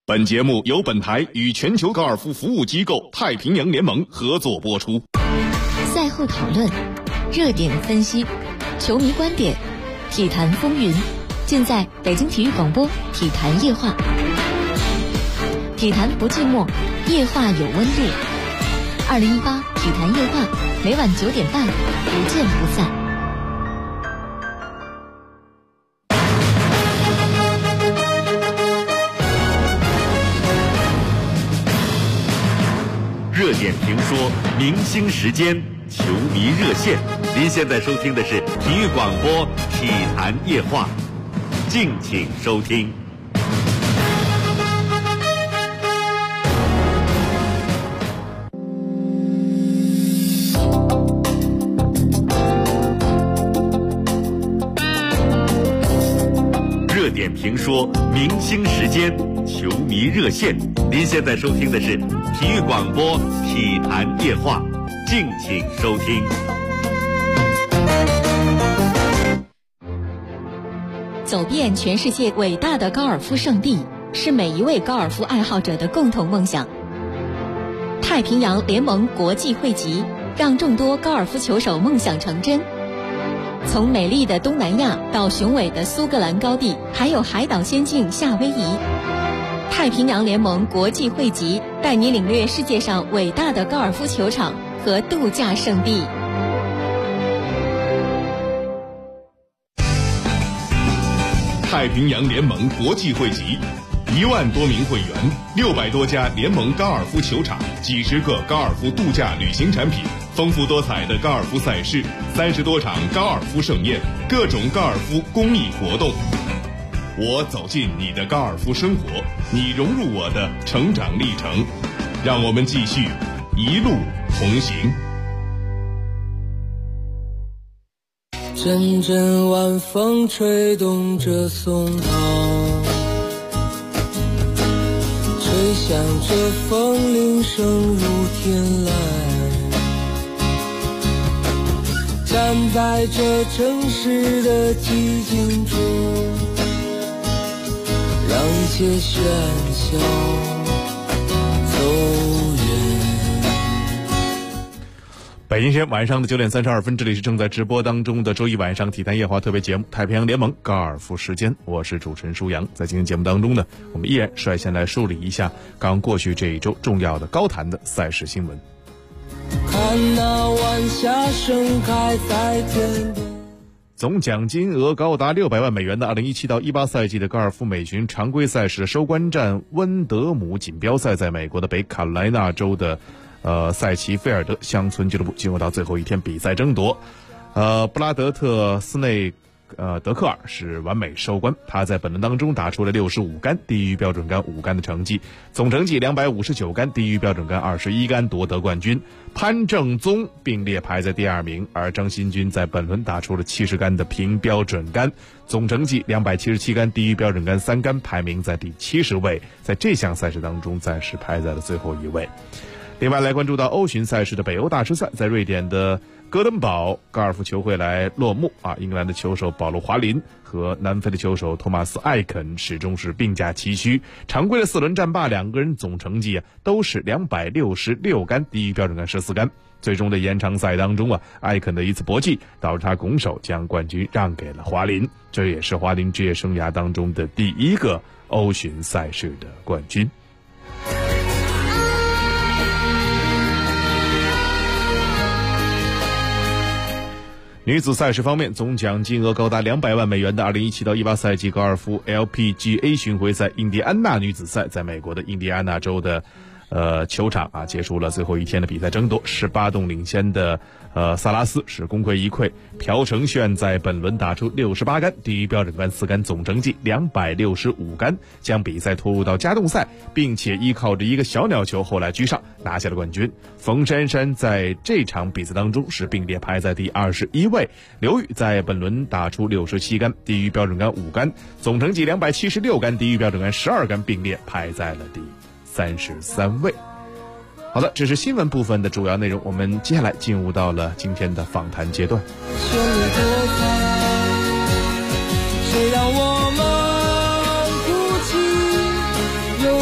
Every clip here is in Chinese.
本节目由本台与全球高尔夫服务机构太平洋联盟合作播出。 赛后讨论，热点分析，球迷观点，体坛风云，尽在北京体育广播体坛夜话。体坛不寂寞，夜话有温度。2018体坛夜话，每晚9点半，不见不散。 热点评说，明星时间，球迷热线。您现在收听的是体育广播体坛夜话，敬请收听。热点评说，明星时间，球迷热线。您现在收听的是体育广播体坛夜话，敬请收听。 走遍全世界伟大的高尔夫圣地，是每一位高尔夫爱好者的共同梦想。太平洋联盟国际汇集，让众多高尔夫球手梦想成真。从美丽的东南亚到雄伟的苏格兰高地，还有海岛仙境夏威夷，太平洋联盟国际汇集带你领略世界上伟大的高尔夫球场和度假胜地。 太平洋联盟国际汇集，1万多名会员，600多家联盟高尔夫球场，几十个高尔夫度假旅行产品，丰富多彩的高尔夫赛事，30多场高尔夫盛宴，各种高尔夫公益活动。我走进你的高尔夫生活，你融入我的成长历程，让我们继续一路同行。 阵阵晚风吹动着松涛，吹响着风铃声如天籁，站在这城市的寂静中，让一切喧嚣走远。 北京时间晚上的9点32分，这里是正在直播当中的周一晚上体坛夜话特别节目《太平洋联盟高尔夫时间》，我是主持人舒阳。在今天节目当中呢，我们依然率先来梳理一下刚过去这一周重要的高坛的赛事新闻。 看那晚霞盛开在天边。 总奖金额高达600万美元的2017到18赛季的高尔夫美巡常规赛事收官战温德姆锦标赛，在美国的北卡罗来纳州的塞奇菲尔德乡村俱乐部进入到最后一天比赛争夺。布拉德特斯内德克尔是完美收官，他在本轮当中打出了65杆，低于标准杆5杆的成绩，总成绩259杆，低于标准杆21杆，夺得冠军。潘正宗并列排在第2名，而张新军在本轮打出了70杆的平标准杆，总成绩277杆，低于标准杆3杆，排名在第70位，在这项赛事当中暂时排在了最后一位。另外来关注到欧巡赛事的北欧大师赛，在瑞典的哥登堡高尔夫球会来落幕英格兰的球手保罗·华林和南非的球手托马斯·艾肯始终是并驾齐驱，常规的4轮战罢，两个人总成绩都是266杆，低于标准杆14杆。最终的延长赛当中艾肯的一次搏击导致他拱手将冠军让给了华林，这也是华林职业生涯当中的第一个欧巡赛事的冠军。女子赛事方面，总奖金额高达200万美元的2017到18赛季高尔夫 LPGA 巡回赛印第安纳女子赛，在美国的印第安纳州的球场结束了最后一天的比赛争夺。18洞领先的萨拉斯是功亏一篑，朴成炫在本轮打出68杆，低于标准杆4杆，总成绩265杆，将比赛拖入到加动赛，并且依靠着一个小鸟球后来居上，拿下了冠军。冯珊珊在这场比赛当中是并列排在第21位，刘宇在本轮打出67杆，低于标准杆5杆，总成绩276杆，低于标准杆12杆，并列排在了第33位。好的，这是新闻部分的主要内容，我们接下来进入到了今天的访谈阶段。 谁让我们哭泣又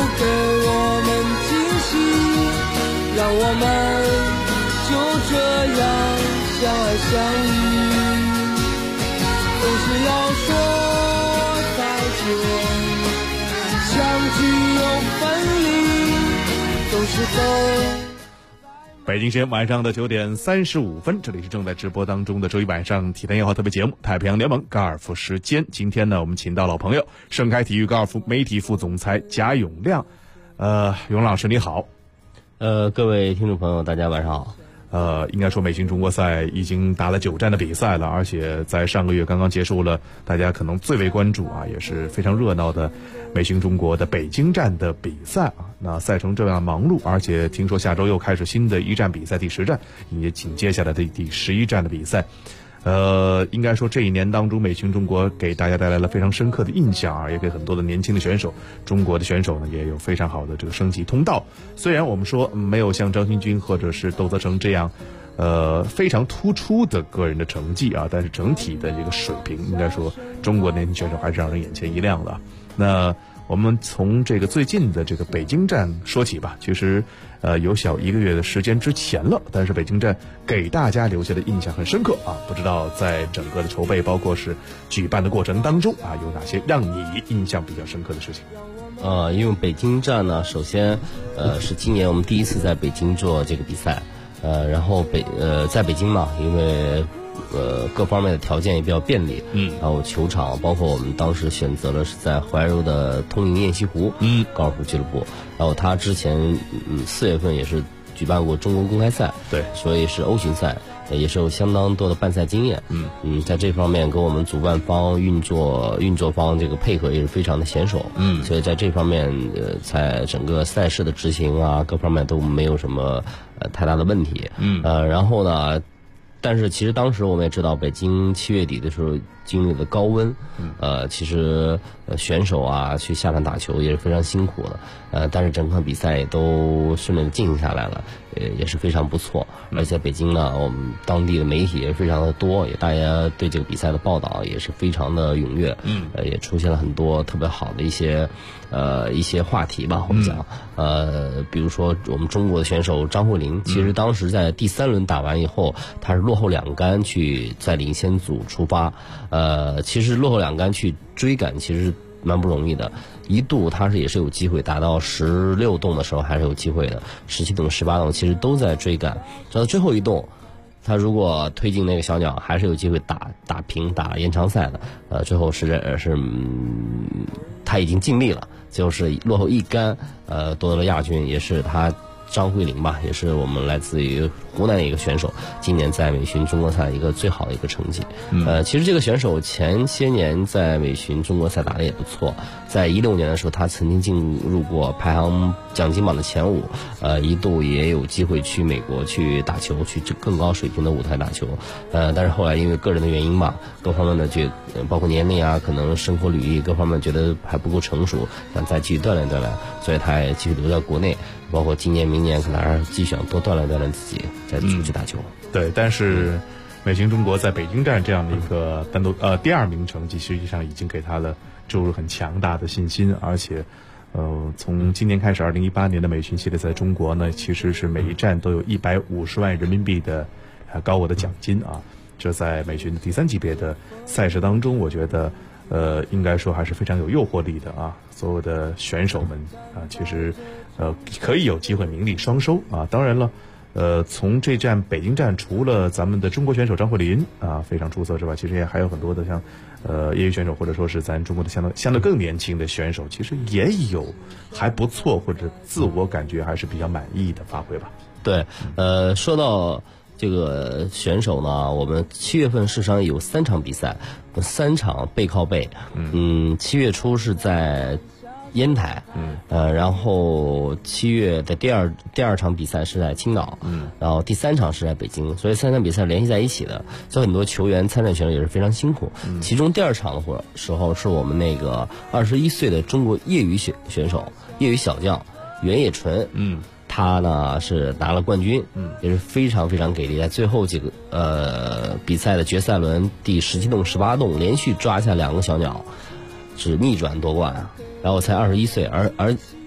给我们惊喜，让我们就这样相爱相依。总是要说再见，相聚又分离，总是等。 北京时间晚上的9点35分，这里是正在直播当中的周一晚上体坛夜话特别节目《太平洋联盟高尔夫时间》。今天呢，我们请到老朋友盛开体育高尔夫媒体副总裁贾永亮。永老师你好。 各位听众朋友，大家晚上好。 应该说美巡中国赛已经打了9站的比赛了，而且在上个月刚刚结束了大家可能最为关注啊，也是非常热闹的美巡中国的北京站的比赛啊。那赛程这样忙碌，而且听说下周又开始新的1站比赛，第10站，也紧接下来的第11站的比赛。应该说这一年当中，美巡中国给大家带来了非常深刻的印象啊，也给很多的年轻的选手，中国的选手呢也有非常好的这个升级通道。虽然我们说没有像张新军或者是窦泽成这样非常突出的个人的成绩啊，但是整体的这个水平，应该说中国年轻选手还是让人眼前一亮的。那我们从这个最近的这个北京站说起吧。其实有小1个月的时间之前了，但是北京站给大家留下的印象很深刻啊。不知道在整个的筹备包括是举办的过程当中啊，有哪些让你印象比较深刻的事情？ 因为北京站呢，首先是今年我们第一次在北京做这个比赛，然后在北京嘛，因为各方面的条件也比较便利，然后球场包括我们当时选择了是在怀柔的通盈雁西湖高尔夫俱乐部，然后他之前4月份也是举办过中国公开赛，对，所以是欧巡赛，也是有相当多的办赛经验，在这方面跟我们主办方运作方这个配合也是非常的娴熟，所以在这方面在整个赛事的执行啊各方面都没有什么太大的问题，然后呢。但是其实当时我们也知道，北京7月底的时候经历了高温，其实选手啊去下场打球也是非常辛苦的，但是整场比赛也都顺利的进行下来了，也是非常不错。而且北京呢，我们当地的媒体也非常的多，也大家对这个比赛的报道也是非常的踊跃，也出现了很多特别好的一些话题吧，我们讲，比如说我们中国的选手张慧玲，其实当时在第3轮打完以后，她是落后2杆去在领先组出发，其实落后2杆去追赶其实蛮不容易的，一度他也是有机会打到16洞的时候还是有机会的，17洞、18洞其实都在追赶，直到最后一洞。他如果推进那个小鸟，还是有机会打平打延长赛的。最后是他已经尽力了，就是落后1杆，夺得了亚军，也是他张慧玲吧，也是我们来自于湖南的一个选手，今年在美巡中国赛一个最好的一个成绩。其实这个选手前些年在美巡中国赛打得也不错，在16年的时候，他曾经进入过排行奖金榜的前5，一度也有机会去美国去打球，去更高水平的舞台打球。但是后来因为个人的原因吧，各方面的包括年龄啊，可能生活履历各方面觉得还不够成熟，想再继续锻炼锻炼，所以他也继续留在国内。包括今年、明年可能还是继续想多锻炼锻炼自己，再出去打球。 对，但是美巡中国在北京站这样的一个单独第2名成绩，实际上已经给他了注入很强大的信心，而且从今年开始，2018年的美巡系列赛中国呢，其实是每一站都有150万人民币的高额的奖金啊。这在美巡的第3级别的赛事当中，我觉得应该说还是非常有诱惑力的啊。所有的选手们啊，其实可以有机会名利双收啊。当然了，从这站北京站，除了咱们的中国选手张慧琳啊非常出色之外，其实也还有很多的像业余选手，或者说是咱中国的相对更年轻的选手，其实也有还不错或者自我感觉还是比较满意的发挥吧。 对，说到这个选手呢，我们7月份事实上有3场比赛，3场背靠背。7月初是在烟台，然后7月的第二场比赛是在青岛，然后第3场是在北京，所以3场比赛联系在一起的，所以很多球员参赛选手也是非常辛苦。其中第2场的时候是我们那个21岁的中国业余选手，业余小将袁野纯，他呢是拿了冠军，也是非常非常给力，在最后几个比赛的决赛轮第17洞、18洞连续抓下2个小鸟，是逆转夺冠啊。然后才21岁，而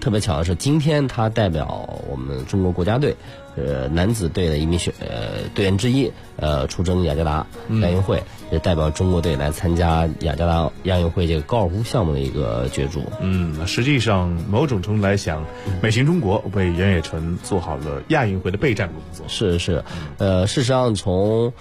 特别巧的是，今天他代表我们中国国家队，男子队的一名队员之一，出征雅加达亚运会，也代表中国队来参加雅加达亚运会这个高尔夫项目的一个角逐。 实际上某种程度来讲，美行中国为袁野纯做好了亚运会的备战工作。 是，事实上从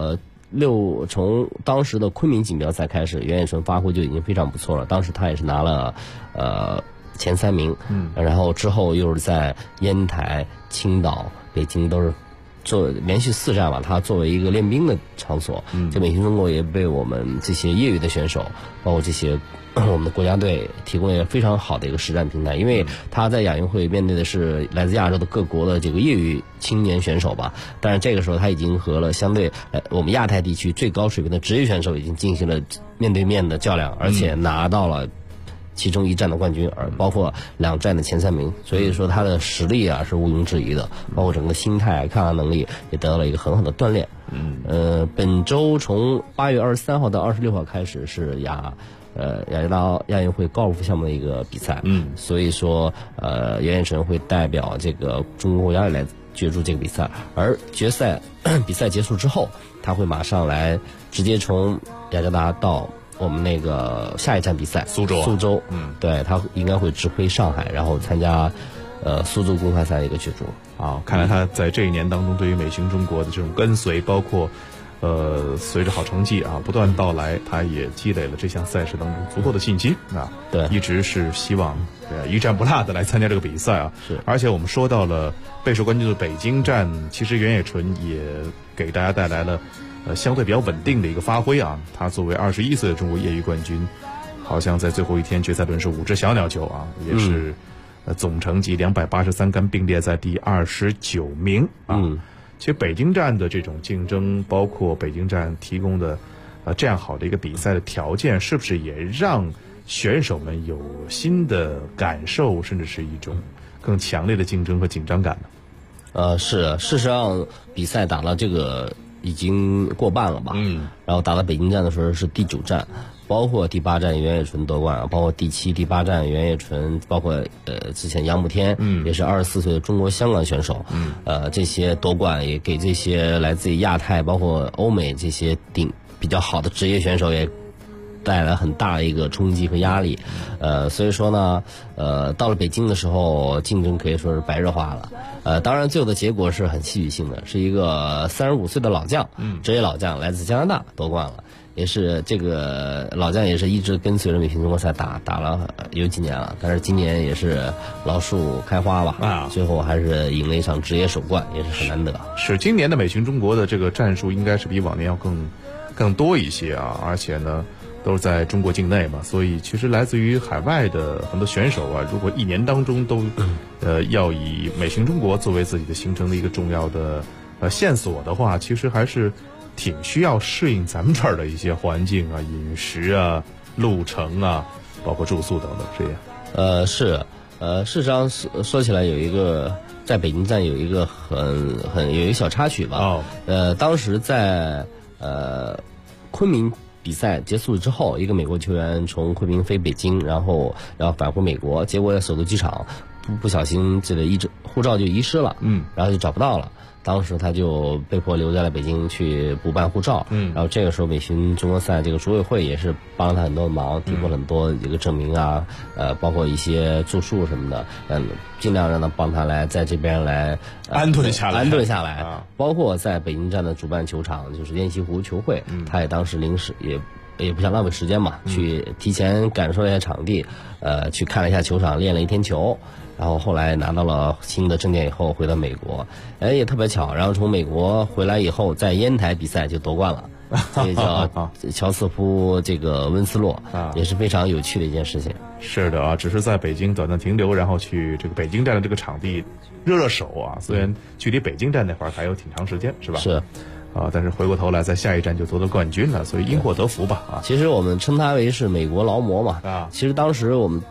当时的昆明锦标赛开始，袁野纯发挥就已经非常不错了。当时他也是拿了前3名，然后之后又是在烟台、青岛、北京都是连续4站吧。他作为一个练兵的场所，这美行中国也被我们这些业余的选手，包括这些我们的国家队提供了非常好的一个实战平台。因为他在亚运会面对的是来自亚洲的各国的这个业余青年选手吧，但是这个时候他已经和了相对我们亚太地区最高水平的职业选手已经进行了面对面的较量，而且拿到了其中1站的冠军，而包括2站的前3名，所以说他的实力啊是毋庸置疑的，包括整个心态、抗压能力也得到了一个很好的锻炼。本周从8月23号到26号开始是雅加达亚运会高尔夫项目的一个比赛，所以说袁野纯会代表这个中国国家队来角逐这个比赛，而决赛比赛结束之后，他会马上来直接从雅加达到我们那个下一站比赛苏州，对，他应该会直飞上海，然后参加苏州公开赛的一个角逐。 看来他在这一年当中对于美行中国的这种跟随，包括随着好成绩不断到来，他也积累了这项赛事当中足够的信心对， 一直是希望一战不落的来参加这个比赛是， 而且我们说到了备受关注的北京站，其实袁野纯也给大家带来了相对比较稳定的一个发挥他作为21岁的中国业余冠军，好像在最后一天决赛轮是5支小鸟球也是总成绩283杆并列在第29名其实北京站的这种竞争，包括北京站提供的这样好的一个比赛的条件，是不是也让选手们有新的感受，甚至是一种更强烈的竞争和紧张感呢？ 是，事实上比赛打到这个已经过半了吧，然后打到北京站的时候是第9站，包括第8站袁野纯夺冠，包括第7、第8站袁野纯，包括之前杨慕天也是24岁的中国香港选手，这些夺冠也给这些来自于亚太包括欧美这些比较好的职业选手也带来很大的一个冲击和压力，所以说呢，到了北京的时候，竞争可以说是白热化了。当然最后的结果是很戏剧性的，是一个35岁的老将，职业老将来自加拿大夺冠了。也是这个老将也是一直跟随着美行中国赛打了有几年了，但是今年也是老树开花吧，最后还是赢了一场职业首冠，也是很难得。 是今年的美行中国的这个战术应该是比往年要更多一些而且呢都是在中国境内嘛，所以其实来自于海外的很多选手如果一年当中都要以美行中国作为自己的行程的一个重要的线索的话，其实还是挺需要适应咱们这儿的一些环境饮食路程包括住宿等等这样。 事实上说起来有一个在北京站有一个有一个小插曲吧。当时在昆明比赛结束之后，一个美国球员从昆明飞北京，然后要返回美国，结果在首都机场不小心这个护照就遗失了，然后就找不到了。当时他就被迫留在了北京去补办护照，然后这个时候美行中国赛这个组委会也是帮了他很多忙，提供了很多一个证明包括一些住宿什么的，尽量让他帮他来在这边来安顿下来，包括在北京站的主办球场就是雁栖湖球会，他也当时临时也不想浪费时间嘛，去提前感受一下场地，去看了一下球场，练了1天球。然后后来拿到了新的证件以后回到美国，也特别巧，然后从美国回来以后在烟台比赛就夺冠了，这叫乔斯夫这个温斯洛，也是非常有趣的一件事情。 是的只是在北京短暂停留，然后去这个北京站的这个场地热手虽然距离北京站那会儿还有挺长时间是吧？是但是回过头来在下一站就夺得冠军了，所以因祸得福吧其实我们称他为是美国劳模嘛其实当时我们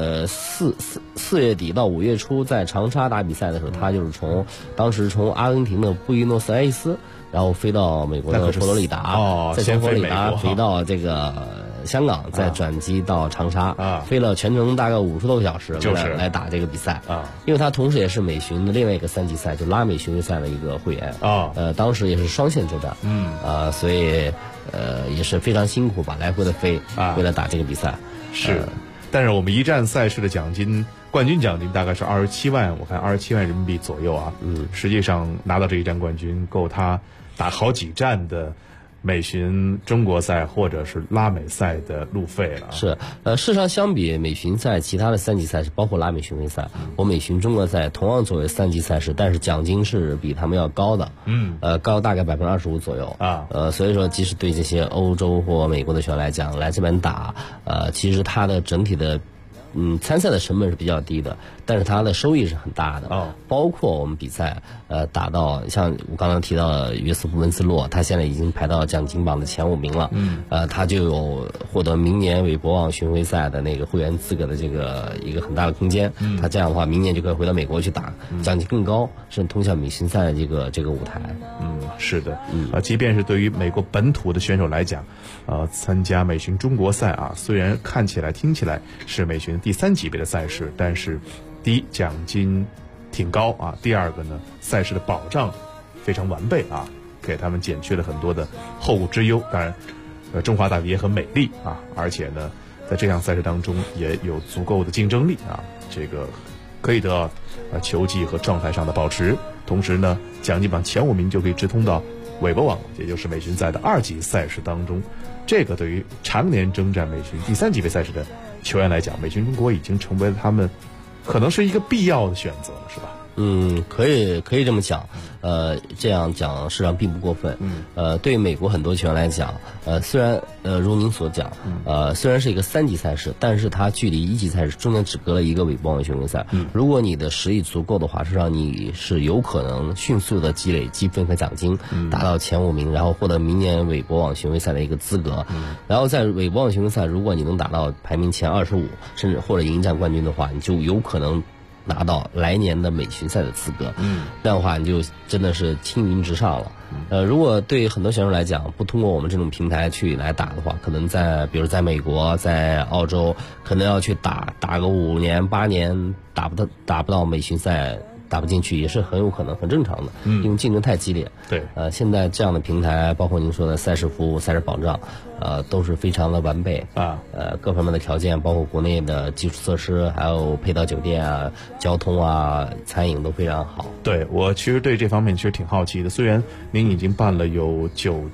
4月底到5月初在长沙打比赛的时候，他就是当时从阿根廷的布宜诺斯艾利斯，然后飞到美国的佛罗里达，再从佛罗里达飞到这个香港，再转机到长沙，飞了全程大概50多个小时，来打这个比赛啊。因为他同时也是美巡的另外一个3级赛，就拉美巡回赛的一个会员啊。当时也是双线作战，所以也是非常辛苦吧，来回的飞为了打这个比赛。 是，但是我们一站赛事的奖金，冠军奖金大概是27万，我看27万人民币左右啊。实际上拿到这一站冠军，够他打好几站的美巡中国赛或者是拉美赛的路费了。 是，事实上相比美巡赛其他的3级赛事，包括拉美巡回赛，我美巡中国赛同样作为3级赛事，但是奖金是比他们要高的，高大概25%左右啊。所以说，即使对这些欧洲或美国的选手来讲，来这边打，其实它的整体的参赛的成本是比较低的，但是它的收益是很大的。包括我们比赛，打到像我刚刚提到的约瑟夫·温斯洛，他现在已经排到奖金榜的前5名了。他就有获得明年韦伯网巡回赛的那个会员资格的这个一个很大的空间。他这样的话，明年就可以回到美国去打，奖金更高，甚至通向美巡赛的这个舞台。 是的。即便是对于美国本土的选手来讲，参加美巡中国赛啊，虽然看起来、听起来是美巡第3级别的赛事，但是第一奖金挺高啊，第二个呢，赛事的保障非常完备啊，给他们减去了很多的后顾之忧。当然，中华大地也很美丽啊，而且呢，在这项赛事当中也有足够的竞争力啊，这个可以得到球技和状态上的保持。同时呢，奖金榜前5名就可以直通到韦伯网，也就是美巡赛的2级赛事当中。这个对于常年征战美巡第3级别赛事的球员来讲，美巡中国已经成为了他们可能是一个必要的选择了，是吧？ 可以这么讲，这样讲实际上并不过分。对于美国很多球员来讲，虽然如您所讲，虽然是一个3级赛事，但是它距离1级赛事中间只隔了一个韦伯网巡回赛。如果你的实力足够的话，实际上你是有可能迅速的积累积分和奖金，达到前5名，然后获得明年韦伯网巡回赛的一个资格。然后在韦伯网巡回赛，如果你能达到排名前25，甚至或者赢一站冠军的话，你就有可能拿到来年的美巡赛的资格。这样的话你就真的是青云直上了。如果对很多选手来讲，不通过我们这种平台去来打的话，可能比如在美国、在澳洲，可能要去打个5年8年，打不到美巡赛，打不进去也是很有可能，很正常的。因为竞争太激烈。 对。 现在这样的平台，包括您说的赛事服务、赛事保障，都是非常的完备啊。各方面的条件，包括国内的基础设施，还有配套酒店啊、交通啊、餐饮都非常好。 对，我其实对这方面其实挺好奇的。虽然您已经办了有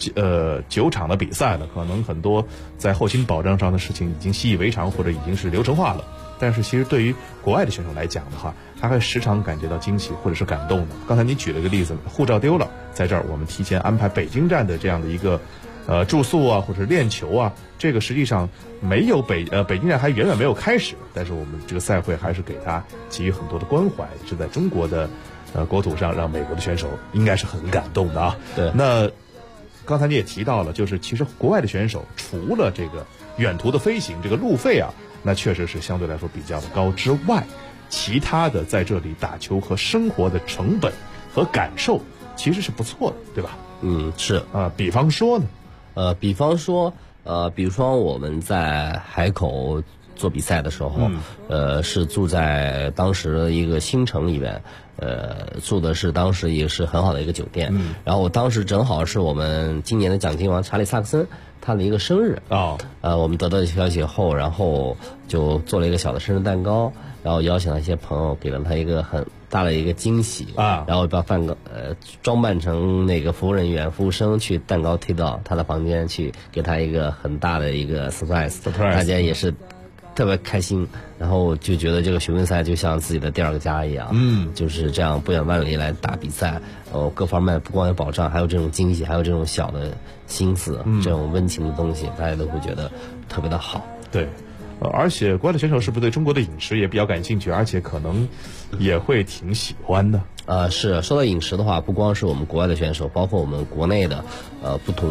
9场的比赛了，可能很多在后勤保障上的事情已经习以为常，或者已经是流程化了。但是其实对于国外的选手来讲的话，他会时常感觉到惊喜或者是感动的。刚才你举了个例子，护照丢了，在这儿我们提前安排北京站的这样的一个住宿啊，或者是练球啊，这个实际上没有北京站还远远没有开始，但是我们这个赛会还是给他给予很多的关怀，是在中国的国土上让美国的选手应该是很感动的啊。 对。 那刚才你也提到了，就是其实国外的选手除了这个远途的飞行这个路费啊，那确实是相对来说比较的高之外，其他的在这里打球和生活的成本和感受其实是不错的，对吧？ 是比方说呢， 比如说我们在海口做比赛的时候，是住在当时的一个新城里边，住的是当时也是很好的一个酒店。然后我当时正好是我们今年的奖金王查理萨克森他的一个生日我们得到消息后，然后就做了一个小的生日蛋糕，然后邀请了一些朋友，给了他一个很大的一个惊喜然后把装扮成那个服务生去蛋糕推到他的房间去，给他一个很大的一个 surprise， 大家也是特别开心，然后就觉得这个巡回赛就像自己的第2个家一样，就是这样不远万里来打比赛，各方面不光有保障，还有这种惊喜，还有这种小的心思，这种温情的东西，大家都会觉得特别的好。 对。而且国外的选手是不是对中国的饮食也比较感兴趣，而且可能也会挺喜欢的？ 是。说到饮食的话，不光是我们国外的选手，包括我们国内的不同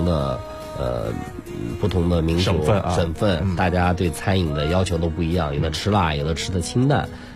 的民族省份，大家对餐饮的要求都不一样，有的吃辣，有的吃的清淡。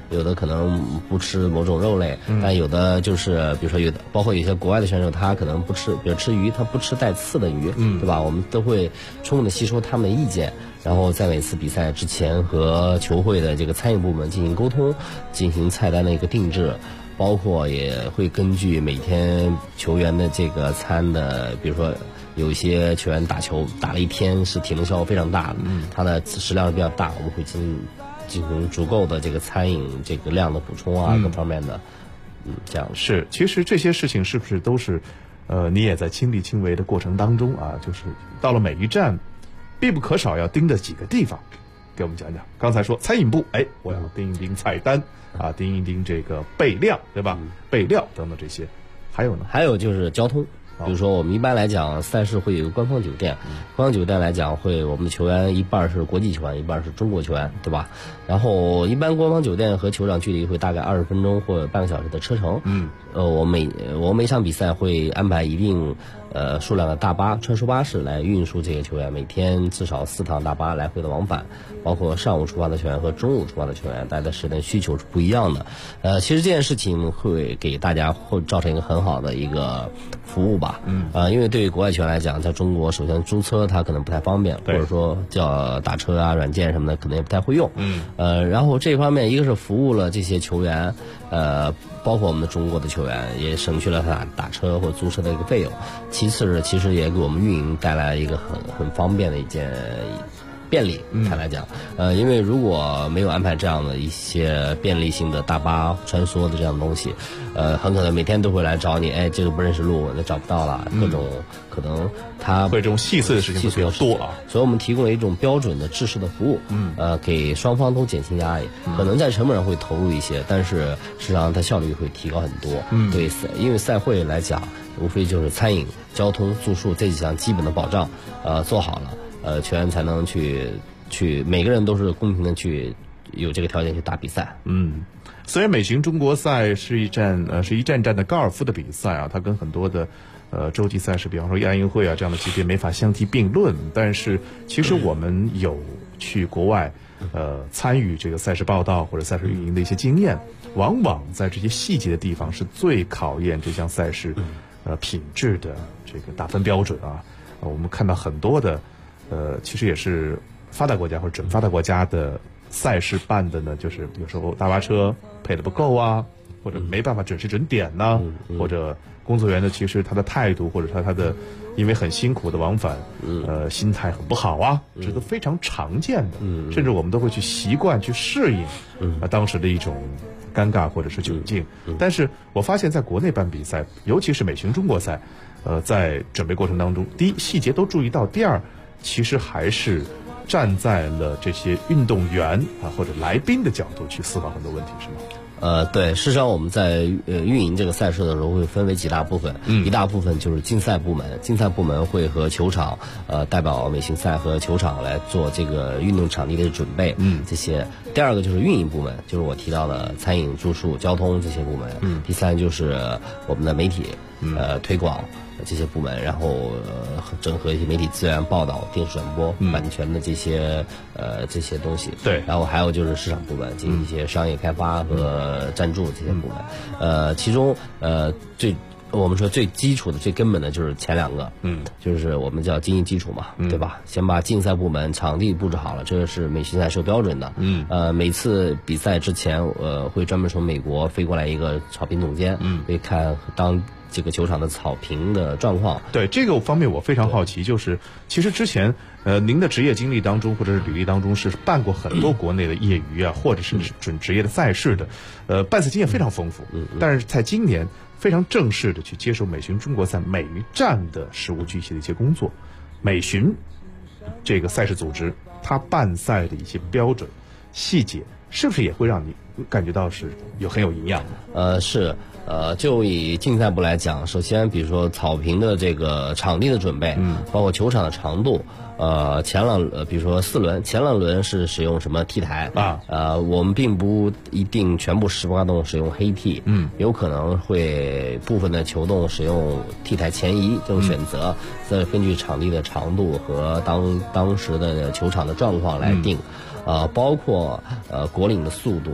有的可能不吃某种肉类，但有的就是比如说有的，包括有些国外的选手，他可能不吃，比如吃鱼，他不吃带刺的鱼，对吧？我们都会充分的吸收他们的意见，然后在每次比赛之前和球会的这个餐饮部门进行沟通，进行菜单的一个定制。包括也会根据每天球员的这个餐的，比如说有一些球员打球打了一天是体能消耗非常大的，他的食量是比较大，我们会进行足够的这个餐饮这个量的补充啊，各方面的，这样是。其实这些事情是不是都是，你也在亲力亲为的过程当中啊，就是到了每一站，必不可少要盯的几个地方。给我们讲讲，刚才说餐饮部，我要盯一盯菜单啊，盯一盯这个备料，对吧？备料等等这些，还有呢？ 还有就是交通，比如说我们一般来讲，赛事会有一个官方酒店，官方酒店来讲会我们的球员一半是国际球员，一半是中国球员，对吧？然后一般官方酒店和球场距离会大概20分钟或半个小时的车程。我每场比赛会安排一定数量的大巴穿梭巴士来运输这个球员，每天至少4趟大巴来回的往返，包括上午出发的球员和中午出发的球员，大家的时间需求是不一样的。其实这件事情会给大家会造成一个很好的一个服务吧。因为对于国外球员来讲，在中国首先租车他可能不太方便，或者说叫打车啊、软件什么的可能也不太会用。然后这方面一个是服务了这些球员，包括我们的中国的球员也省去了他打车或租车的一个费用。其次，其实也给我们运营带来一个很方便的一件便利。坦白讲，因为如果没有安排这样的一些便利性的大巴穿梭的这样的东西，很可能每天都会来找你，这个不认识路，那找不到了，各种可能他会这种细碎的事情会比较多啊。 所以我们提供了一种标准的制式的服务，给双方都减轻压力。可能在成本上会投入一些，但是实际上它效率会提高很多。对，因为赛会来讲，无非就是餐饮、交通、住宿这几项基本的保障，做好了，球员才能去每个人都是公平的去有这个条件去打比赛。 虽然美巡中国赛是一站站的高尔夫的比赛啊，它跟很多的洲际赛事，比方说亚运会啊这样的级别没法相提并论，但是其实我们有去国外参与这个赛事报道或者赛事运营的一些经验，往往在这些细节的地方是最考验这项赛事品质的这个打分标准啊。我们看到很多的其实也是发达国家或者准发达国家的赛事办的呢，就是有时候大巴车配的不够啊，或者没办法准时准点呐，或者工作人员的其实他的态度或者他的因为很辛苦的往返，心态很不好啊，这都非常常见的，甚至我们都会去习惯去适应当时的一种尴尬或者是窘境。但是我发现在国内办比赛，尤其是美巡中国赛，在准备过程当中，第一细节都注意到，第二其实还是站在了这些运动员啊或者来宾的角度去思考很多问题，是吗？ 对，事实上我们在运营这个赛事的时候会分为几大部分，一大部分就是竞赛部门，竞赛部门会和球场代表美巡赛和球场来做这个运动场地的准备，这些。第二个就是运营部门，就是我提到的餐饮、住宿、交通这些部门。第三就是我们的媒体推广这些部门，然后整合一些媒体资源、报道、电视转播、版权的这些东西。 对， 然后还有就是市场部门，进行一些商业开发和赞助这些部门。其中我们说最基础的、最根本的就是前两个，就是我们叫经济基础嘛，对吧？先把竞赛部门场地布置好了，这是美巡赛是有标准的。每次比赛之前，会专门从美国飞过来一个草坪总监，会看这个球场的草坪的状况。 对这个方面我非常好奇，就是其实之前您的职业经历当中或者是履历当中是办过很多国内的业余啊或者是准职业的赛事的，办赛经验非常丰富。但是在今年非常正式的去接受美巡中国赛每一站的事无巨细的一些工作，美巡这个赛事组织它办赛的一些标准细节，是不是也会让你感觉到是很有营养的？ 是。就以竞赛部来讲，首先比如说草坪的这个场地的准备，包括球场的长度，比如说4轮，前2轮是使用什么 T 台啊？我们并不一定全部18洞使用黑 T，有可能会部分的球洞使用 T 台前移这种选择，再根据场地的长度和当时的球场的状况来定。包括果岭的速度，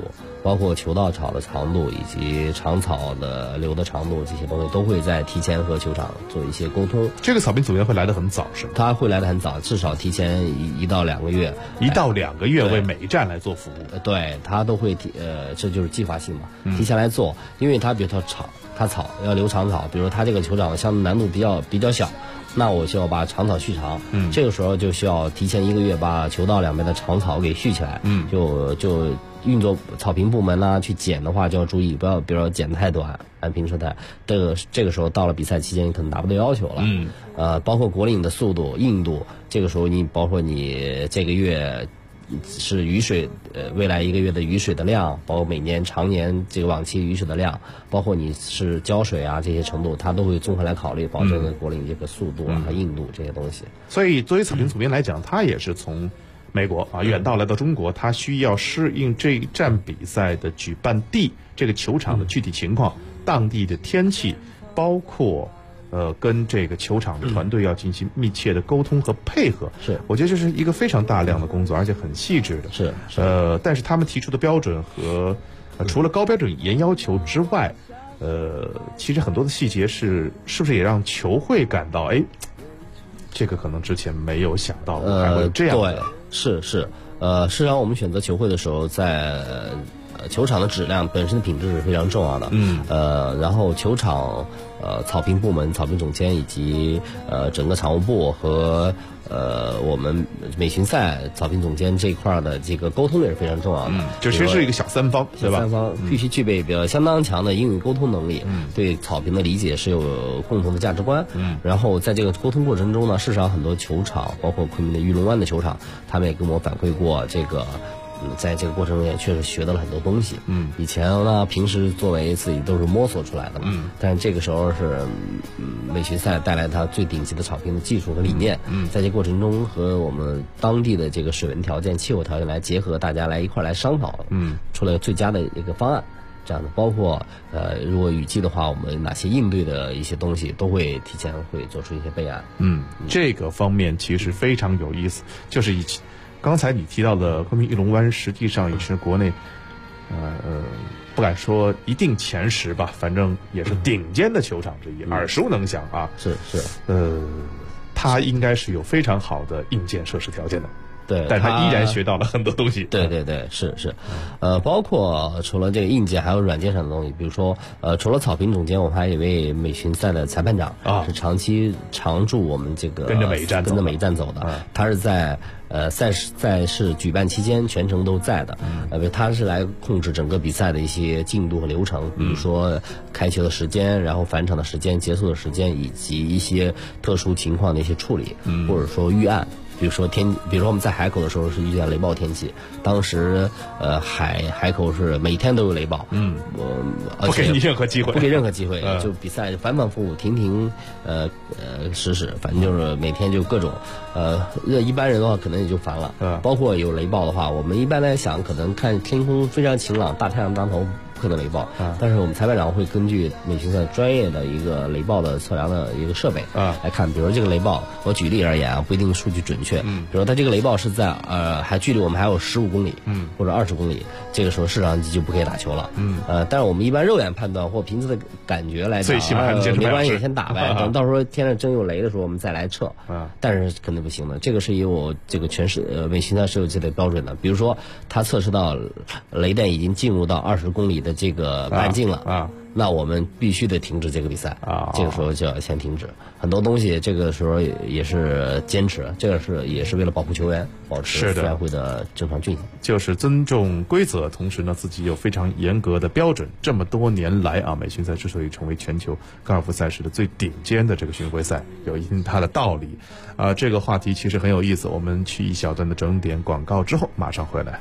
包括球道草的长度以及长草的留的长度，这些东西都会在提前和球场做一些沟通。 这个草坪组员会来得很早是吗？ 他会来得很早，至少提前1到2个月 ，1到2个月为每一站来做服务。 对，他都会这就是计划性嘛，提前来做，因为他比如说他草要留长草，比如他这个球场相对难度比较小，那我就要把长草续长，这个时候就需要提前1个月把球道两边的长草给续起来，就运作草坪部门呢去剪的话就要注意，不要比如说剪得太短，按平时态，这个时候到了比赛期间可能达不到要求了，包括果岭的速度、硬度，这个时候包括你这个月是雨水，未来1个月的雨水的量，包括每年常年这个往期雨水的量，包括你是浇水啊这些程度，它都会综合来考虑，保证果岭这个速度和硬度这些东西。 所以作为草坪组员来讲，他也是从美国远道来到中国，他需要适应这一站比赛的举办地这个球场的具体情况，当地的天气，包括跟这个球场的团队要进行密切的沟通和配合。 是， 我觉得这是一个非常大量的工作，而且很细致的。 是。 但是他们提出的标准和除了高标准严要求之外，其实很多的细节是不是也让球会感到这个可能之前没有想到过还会这样的。 对，是。事实上我们选择球会的时候，在球场的质量本身的品质是非常重要的。然后球场草坪部门、草坪总监以及整个场务部和我们美巡赛草坪总监这一块的这个沟通也是非常重要的。 这其实是一个小三方，对吧？ 三方必须具备相当强的英语沟通能力，对草坪的理解是有共同的价值观。然后在这个沟通过程中呢，事实上很多球场，包括昆明的玉龙湾的球场，他们也跟我反馈过这个。在这个过程中也确实学到了很多东西。以前呢，平时作为自己都是摸索出来的嘛。但是这个时候是美巡赛带来它最顶级的草坪的技术和理念。在这过程中和我们当地的这个水文条件、气候条件来结合，大家来一块来商讨，出了最佳的一个方案。这样的，包括如果雨季的话，我们哪些应对的一些东西都会提前会做出一些备案。 这个方面其实非常有意思，就是刚才你提到的昆明玉龙湾，实际上也是国内，不敢说一定前10吧，反正也是顶尖的球场之一，耳熟能详啊。 是。 它应该是有非常好的硬件设施条件的。 对， 但他依然学到了很多东西。 对，是，包括除了这个硬件，还有软件上的东西。比如说，除了草坪总监，我们还有一位美巡赛的裁判长是长期常驻我们这个跟着每一站走的。他是在赛事举办期间全程都在的。他是来控制整个比赛的一些进度和流程，比如说开球的时间，然后返场的时间、结束的时间，以及一些特殊情况的一些处理，或者说预案。比如说我们在海口的时候是遇见雷暴天气，当时海口是每天都有雷暴， 不给你任何机会， 就比赛反反复复停时，反正就是每天就各种一般人的话可能也就烦了。包括有雷暴的话，我们一般来想可能看天空非常晴朗，大太阳当头，不可能雷暴。但是我们裁判长会根据美巡赛专业的一个雷暴的测量的一个设备来看，比如这个雷暴，我举例而言啊，不一定数据准确。比如它这个雷暴是在还距离我们还有15公里，或者20公里，这个时候市场就不可以打球了。但是我们一般肉眼判断或凭自的感觉来讲， 最起码还能没关系，先打呗，等到时候天上真有雷的时候，我们再来撤。但是肯定不行的，这个是有这个美巡赛是有这类标准的。比如说，它测试到雷电已经进入到20公里的这个半径了那我们必须得停止这个比赛这个时候就要先停止。很多东西这个时候也是坚持，这个也是为了保护球员，保持赛会的正常进行， 就是尊重规则，同时呢自己有非常严格的标准。这么多年来美巡赛之所以成为全球高尔夫赛事的最顶尖的这个巡回赛，有一定它的道理这个话题其实很有意思。我们去一小段的整点广告之后马上回来。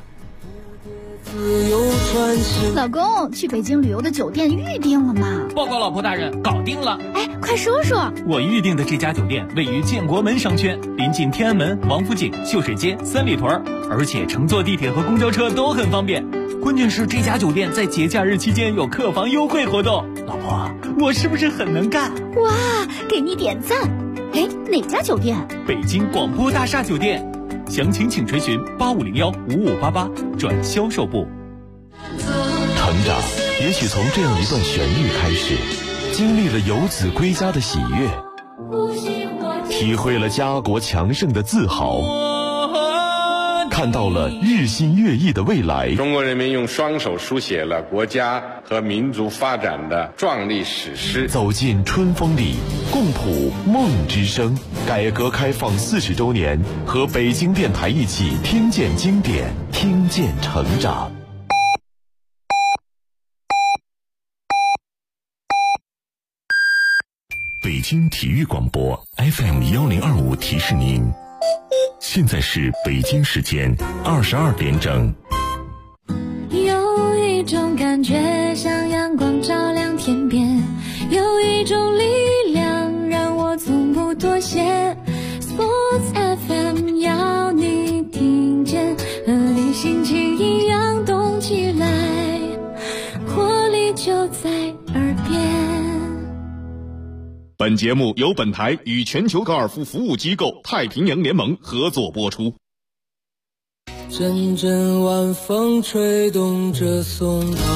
老公，去北京旅游的酒店预定了吗？ 报告老婆大人，搞定了。 快说说。 我预定的这家酒店位于建国门商圈，临近天安门、王府井、秀水街、三里屯，而且乘坐地铁和公交车都很方便。关键是这家酒店在节假日期间有客房优惠活动。老婆，我是不是很能干？ 哇，给你点赞。哪家酒店？ 北京广播大厦酒店。详情请垂询85015588转销售部。 长，也许从这样一段旋律开始，经历了游子归家的喜悦，体会了家国强盛的自豪，看到了日新月异的未来。 中国人民用双手书写了国家和民族发展的壮丽史诗。 走进春风里，共谱梦之声。改革开放40周年，和北京电台一起听见经典，听见成长。北京体育广播 FM1025提示您，现在是北京时间22点整。 有一种感觉像阳光照亮天边，有一种力量让我从不妥协。 Sports FM 要你听见，和你心情一样动起来，活力就在耳边。 本节目由本台与全球高尔夫服务机构太平洋联盟合作播出。 阵阵晚风吹动着松涛。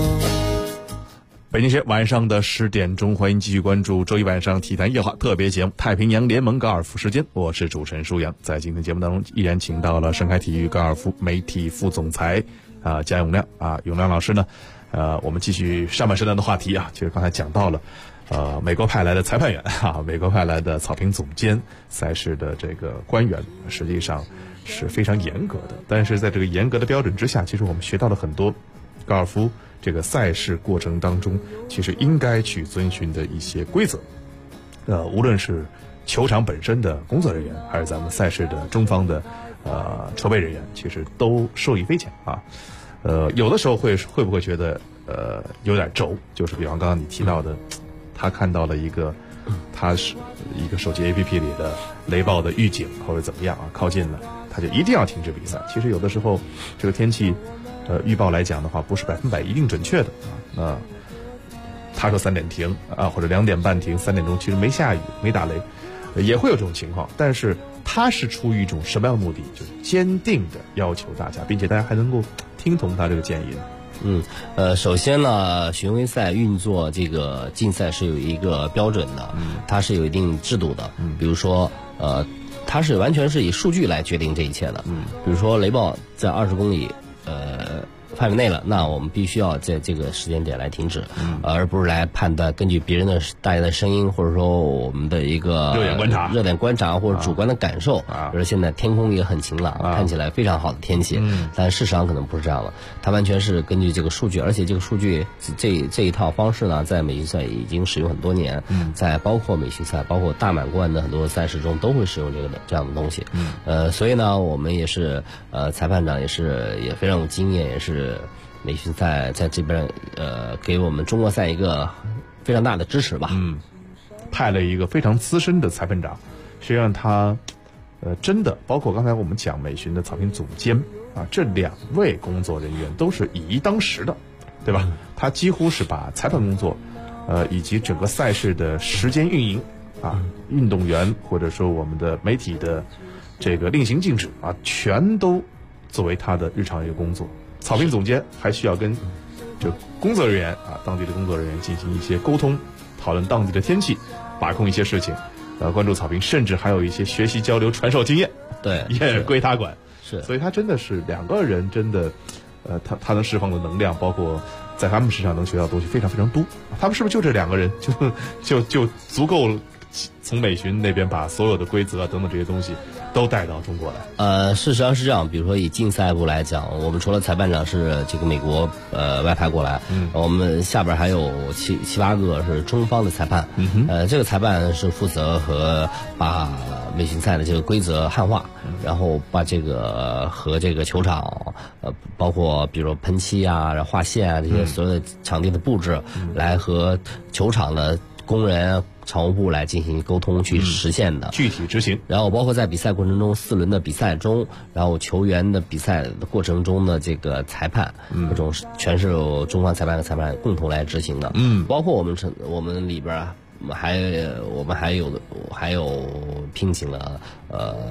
北京时间晚上的10点钟，欢迎继续关注周一晚上体坛夜话特别节目《太平洋联盟高尔夫时间》，我是主持人舒阳。在今天节目当中，依然请到了盛开体育高尔夫媒体副总裁姜永亮永亮老师呢，我们继续上半时段的话题其实刚才讲到了。美国派来的裁判员美国派来的草坪总监，赛事的这个官员，实际上是非常严格的。但是在这个严格的标准之下，其实我们学到了很多高尔夫这个赛事过程当中，其实应该去遵循的一些规则。无论是球场本身的工作人员，还是咱们赛事的中方的筹备人员，其实都受益匪浅有的时候会不会觉得有点轴？就是比方刚刚你提到的。他看到了他是一个手机 APP 里的雷暴的预警或者怎么样靠近了，他就一定要停止比赛。其实有的时候这个天气预报来讲的话，不是100%一定准确的他说3点停或者2点半停，3点钟其实没下雨没打雷，也会有这种情况。但是他是出于一种什么样的目的？就是坚定的要求大家，并且大家还能够听从他这个建议。 首先呢，巡回赛运作这个竞赛是有一个标准的，它是有一定制度的。比如说，它是完全是以数据来决定这一切的。比如说雷暴在20公里范围内了，那我们必须要在这个时间点来停止，而不是来判断根据别人的大家的声音，或者说我们的一个热点观察或者主观的感受。比如现在天空也很晴朗，看起来非常好的天气，但事实上可能不是这样的。它完全是根据这个数据，而且这个数据这一套方式呢，在美巡赛已经使用很多年，在包括美巡赛、包括大满贯的很多赛事中都会使用这样的东西。所以呢，我们也是裁判长也非常有经验，也是。美巡赛在这边给我们中国赛一个非常大的支持吧。 派了一个非常资深的裁判长，实际上他真的包括刚才我们讲美巡的草坪总监这2位工作人员都是以一当十的，对吧？他几乎是把裁判工作以及整个赛事的时间运营运动员或者说我们的媒体的这个令行禁止全都作为他的日常一个工作。草坪总监还需要跟这工作人员当地的工作人员进行一些沟通，讨论当地的天气，把控一些事情，关注草坪，甚至还有一些学习交流、传授经验， 对， 也归他管。 是， 所以他真的是2个人，真的，他能释放的能量，包括在他们身上能学到的东西非常非常多。他们是不是就这2个人就足够从美巡那边把所有的规则等等这些东西都带到中国来？ 事实上是这样。比如说以竞赛部来讲，我们除了裁判长是这个美国外派过来，我们下边还有7、8个是中方的裁判。这个裁判是负责把美巡赛的这个规则汉化，然后把这个和这个球场包括比如说喷漆划线这些所有的场地的布置，来和球场的工人常务部来进行沟通去实现的具体执行。 然后包括在比赛过程中4轮的比赛中，然后球员的比赛的过程中的这个裁判，这种全是由中方裁判和裁判共同来执行的。包括我们里边还有聘请了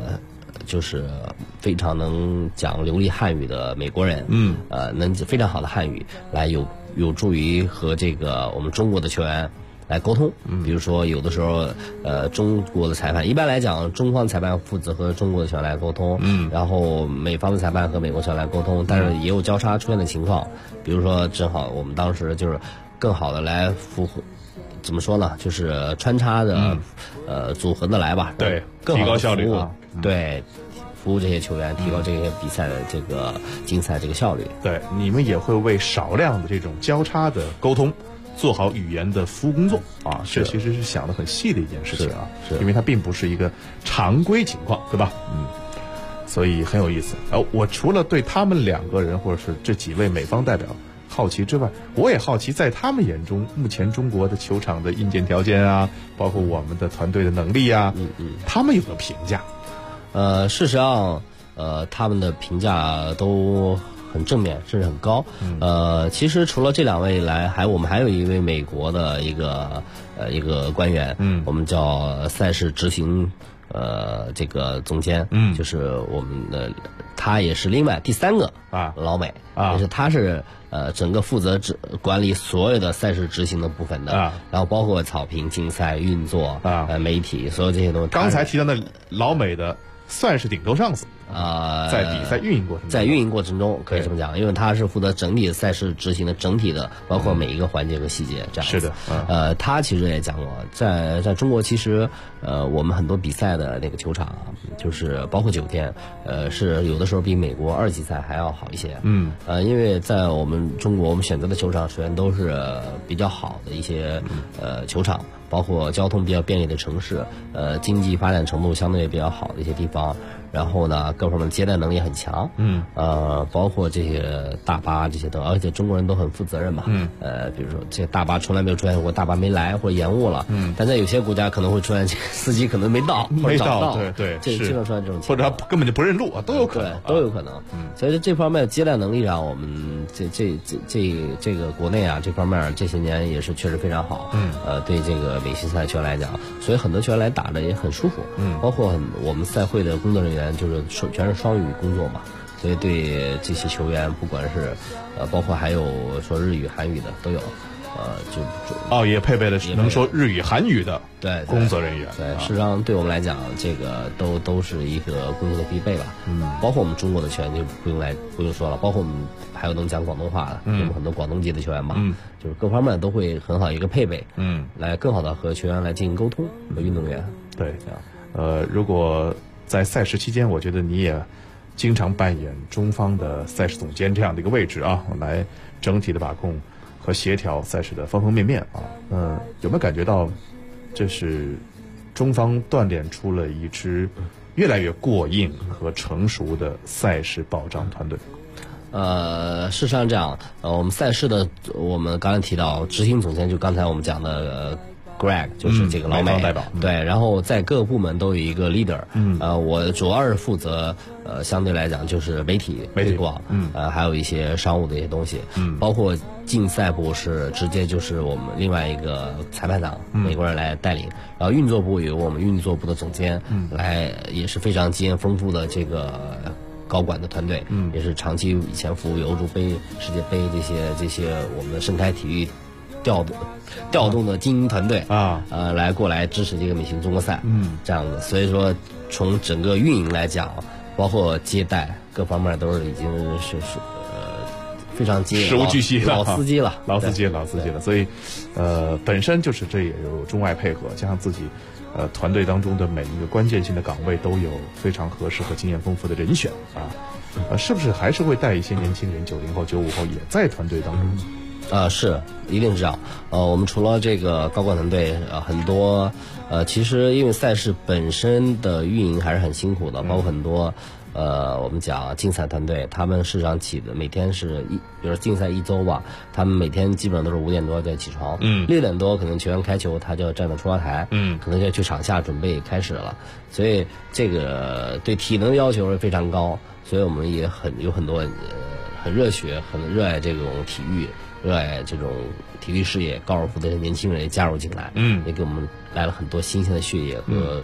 就是非常能讲流利汉语的美国人，能非常好的汉语来有助于和这个我们中国的球员来沟通。比如说有的时候中国的裁判，一般来讲中方裁判负责和中国的球员来沟通，然后美方的裁判和美国球员来沟通，但是也有交叉出现的情况。比如说正好我们当时就是更好的来符合，怎么说呢，就是穿插的组合的来吧， 对， 更好的提高效率啊，对，服务这些球员，提高这些比赛的这个竞赛这个效率。 对，你们也会为少量的这种交叉的沟通做好语言的服务工作啊，这其实是想得很细的一件事情啊，因为它并不是一个常规情况，对吧？所以很有意思。我除了对他们2个人或者是这几位美方代表好奇之外，我也好奇在他们眼中，目前中国的球场的硬件条件啊，包括我们的团队的能力啊，他们有没有评价？ 事实上，他们的评价都很正面，甚至很高。其实除了这2位来，我们还有一位美国的一个官员，我们叫赛事执行这个总监，就是我们的，他也是另外第3个老美，也是他是整个负责管理所有的赛事执行的部分的，然后包括草坪、竞赛、运作、媒体，所有这些东西。 刚才提到的老美的算是顶头上司。在比赛运营过程中， 在运营过程中可以这么讲，因为他是负责整体赛事执行的整体的，包括每一个环节和细节这样子。 是的， 他其实也讲过，在中国其实我们很多比赛的那个球场，就是包括酒店，是有的时候比美国2级赛还要好一些。因为在我们中国，我们选择的球场首先都是比较好的一些球场，包括交通比较便利的城市，经济发展程度相对也比较好的一些地方。然后呢，各方面接待能力很强，包括这些大巴这些都，而且中国人都很负责任嘛，比如说这些大巴从来没有出现过大巴没来或者延误了，但在有些国家可能会出现这个司机可能没到， 对， 这经常出现这种情况， 或者他根本就不认路啊，都有可能， 都有可能。所以这方面接待能力上，我们这个国内啊这方面这些年也是确实非常好，对这个美型赛球员来讲，所以很多球员来打的也很舒服，包括我们赛会的工作人员。就是全是双语工作嘛，所以对这些球员，不管是包括还有说日语、韩语的都有， 也配备了能说日语、韩语的工作人员。 对，事实上对我们来讲，这个都是一个工作的必备吧。包括我们中国的球员就不用说了，包括我们还有能讲广东话的，我们很多广东籍的球员嘛，就是各方面都会很好一个配备，来更好的和球员来进行沟通和运动员。 对，如果在赛事期间，我觉得你也经常扮演中方的赛事总监这样的一个位置啊，来整体的把控和协调赛事的方方面面啊。有没有感觉到这是中方锻炼出了一支越来越过硬和成熟的赛事保障团队？ 事实上这样，我们赛事的我们刚才提到执行总监，就刚才我们讲的Greg 就是这个老美代表， 对，然后在各个部门都有一个 leader，我主要是负责相对来讲就是媒体推广，还有一些商务的一些东西，包括竞赛部是直接就是我们另外一个裁判长美国人来带领，然后运作部有我们运作部的总监来，也是非常经验丰富的这个高管的团队，也是长期以前服务于欧洲杯、世界杯这些我们的盛开体育调动的精英团队来过来支持这个美型中国赛，这样的。所以说从整个运营来讲，包括接待各方面都是已经是非常经验事无巨细老司机了。 所以本身就是这也有中外配合，加上自己团队当中的每一个关键性的岗位都有非常合适和经验丰富的人选是不是还是会带一些年轻人90后、95后也在团队当中？ 是，一定是这样。我们除了这个高管团队，很多其实因为赛事本身的运营还是很辛苦的，包括很多我们讲竞赛团队，他们市场起的每天是比如说竞赛1周吧，他们每天基本上都是5点多就起床，6点多可能球员开球，他就要站到出发台，可能就要去场下准备开始了，所以这个对体能要求是非常高，所以我们也有很多很热血、很热爱这种体育。热爱这种体育事业、高尔夫的年轻人也加入进来，也给我们来了很多新鲜的血液和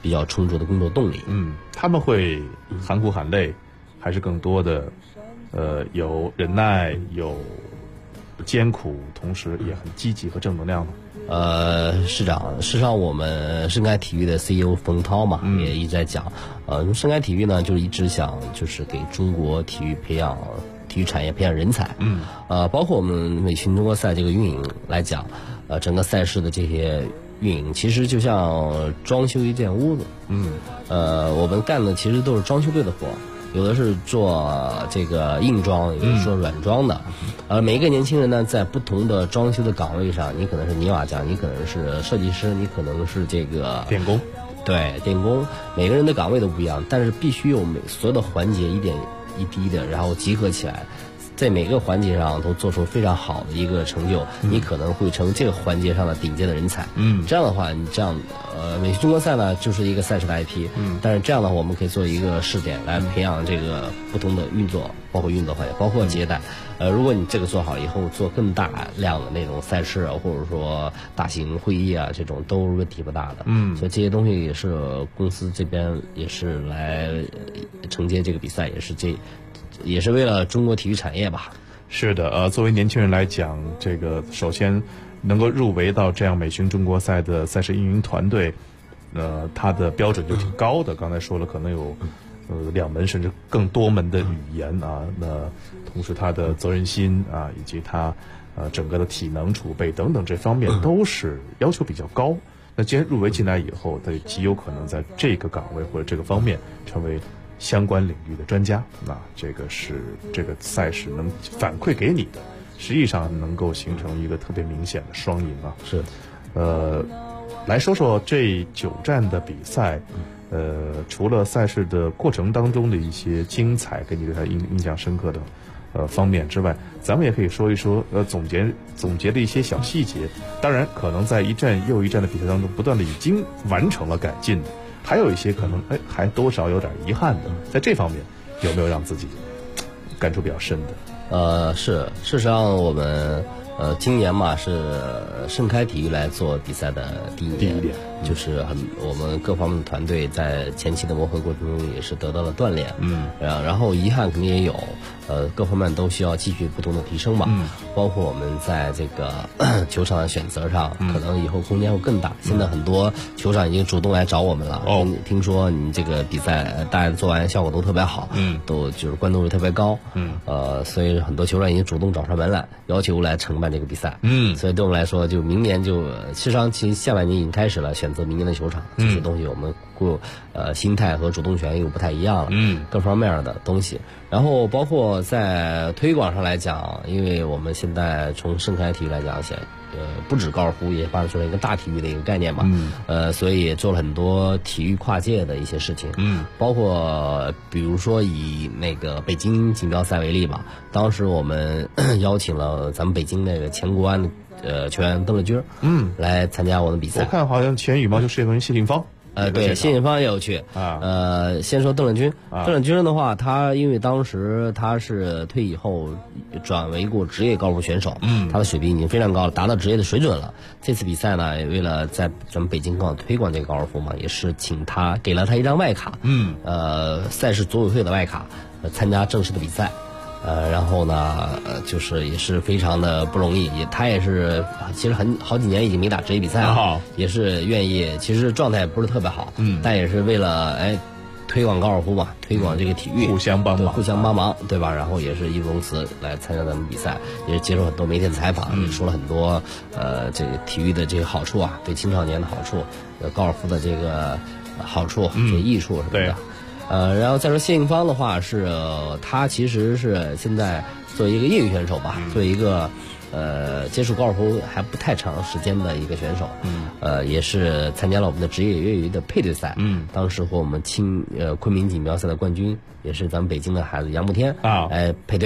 比较充足的工作动力。 他们会含苦含累，还是更多的有忍耐，有艰苦，同时也很积极和正能量呢？ 市长，事实上我们盛开体育的 CEO 冯涛嘛，也一直在讲，盛开体育呢，就是一直想就是给中国体育培养体育产业培养人才，包括我们美巡中国赛这个运营来讲，整个赛事的这些运营其实就像装修一间屋子，我们干的其实都是装修队的活。有的是做这个硬装，有的是做软装的，每一个年轻人呢，在不同的装修的岗位上，你可能是泥瓦匠，你可能是设计师，你可能是这个电工， 对，电工，每个人的岗位都不一样，但是必须有所有的环节一点一滴的，然后集合起来，在每个环节上都做出非常好的一个成就，你可能会成这个环节上的顶尖的人才。这样的话，你这样美巡中国赛呢就是一个赛事的 IP，但是这样的话，我们可以做一个试点来培养这个不同的运作，包括运作环节，包括接待。如果你这个做好以后，做更大量的那种赛事啊，或者说大型会议啊，这种都是问题不大的。所以这些东西也是公司这边也是来承接这个比赛，也是为了中国体育产业吧。 是的，作为年轻人来讲，这个首先能够入围到这样美巡中国赛的赛事运营团队，它的标准就挺高的。刚才说了，可能有2门甚至更多门的语言啊，那同时他的责任心啊，以及他整个的体能储备等等这方面都是要求比较高。那既然入围进来以后，他极有可能在这个岗位或者这个方面成为相关领域的专家，那这个是这个赛事能反馈给你的，实际上能够形成一个特别明显的双赢啊。 是， 来说说这9站的比赛，除了赛事的过程当中的一些精彩，给你对它印象深刻的方面之外，咱们也可以说一说总结的一些小细节。当然，可能在一站又一站的比赛当中，不断的已经完成了改进的。还有一些可能还多少有点遗憾的，在这方面有没有让自己感触比较深的？ 事实上我们今年嘛是盛开体育来做比赛的第一年，就是我们各方面的团队在前期的磨合过程中也是得到了锻炼，然后遗憾肯定也有，各方面都需要继续不同的提升吧，包括我们在这个球场的选择上，可能以后空间会更大。现在很多球场已经主动来找我们了，听说你这个比赛大家做完效果都特别好，都就是关注度特别高，所以很多球场已经主动找上门来，要求来承办这个比赛，所以对我们来说，就明年其实下半年已经开始了，选择明年的球场，这些东西我们心态和主动权又不太一样了，各方面的东西。然后包括在推广上来讲，因为我们现在从盛开体育来讲，不止高尔夫，也发展出来一个大体育的一个概念嘛，所以也做了很多体育跨界的一些事情，包括比如说以那个北京锦标赛为例吧，当时我们邀请了咱们北京那个前国安的球员邓乐军，来参加我们比赛。 我看好像前羽毛球世界冠军谢杏芳。 对，谢杏芳也有去啊。先说邓乐军，邓乐军的话，他因为当时他是退役后转为过职业高尔夫选手，他的水平已经非常高了，达到职业的水准了。这次比赛呢，也为了在咱们北京更好推广这个高尔夫嘛，也是给了他一张外卡，赛事组委会的外卡，参加正式的比赛。然后呢，就是也是非常的不容易，他也是其实好几年已经没打职业比赛了，也是愿意，其实状态也不是特别好，但也是为了推广高尔夫嘛，推广这个体育， 互相帮忙，对吧？然后也是义不容辞来参加咱们比赛，也是接受很多媒体的采访，也说了很多这个体育的这个好处啊，对青少年的好处，高尔夫的这个好处，这个益处什么的。然后再说谢杏芳的话他其实是现在作为一个业余选手吧，作为一个接触高尔夫还不太长时间的一个选手，也是参加了我们的职业业余的配对赛，当时和我们昆明锦标赛的冠军，也是咱们北京的孩子杨慕天来配对，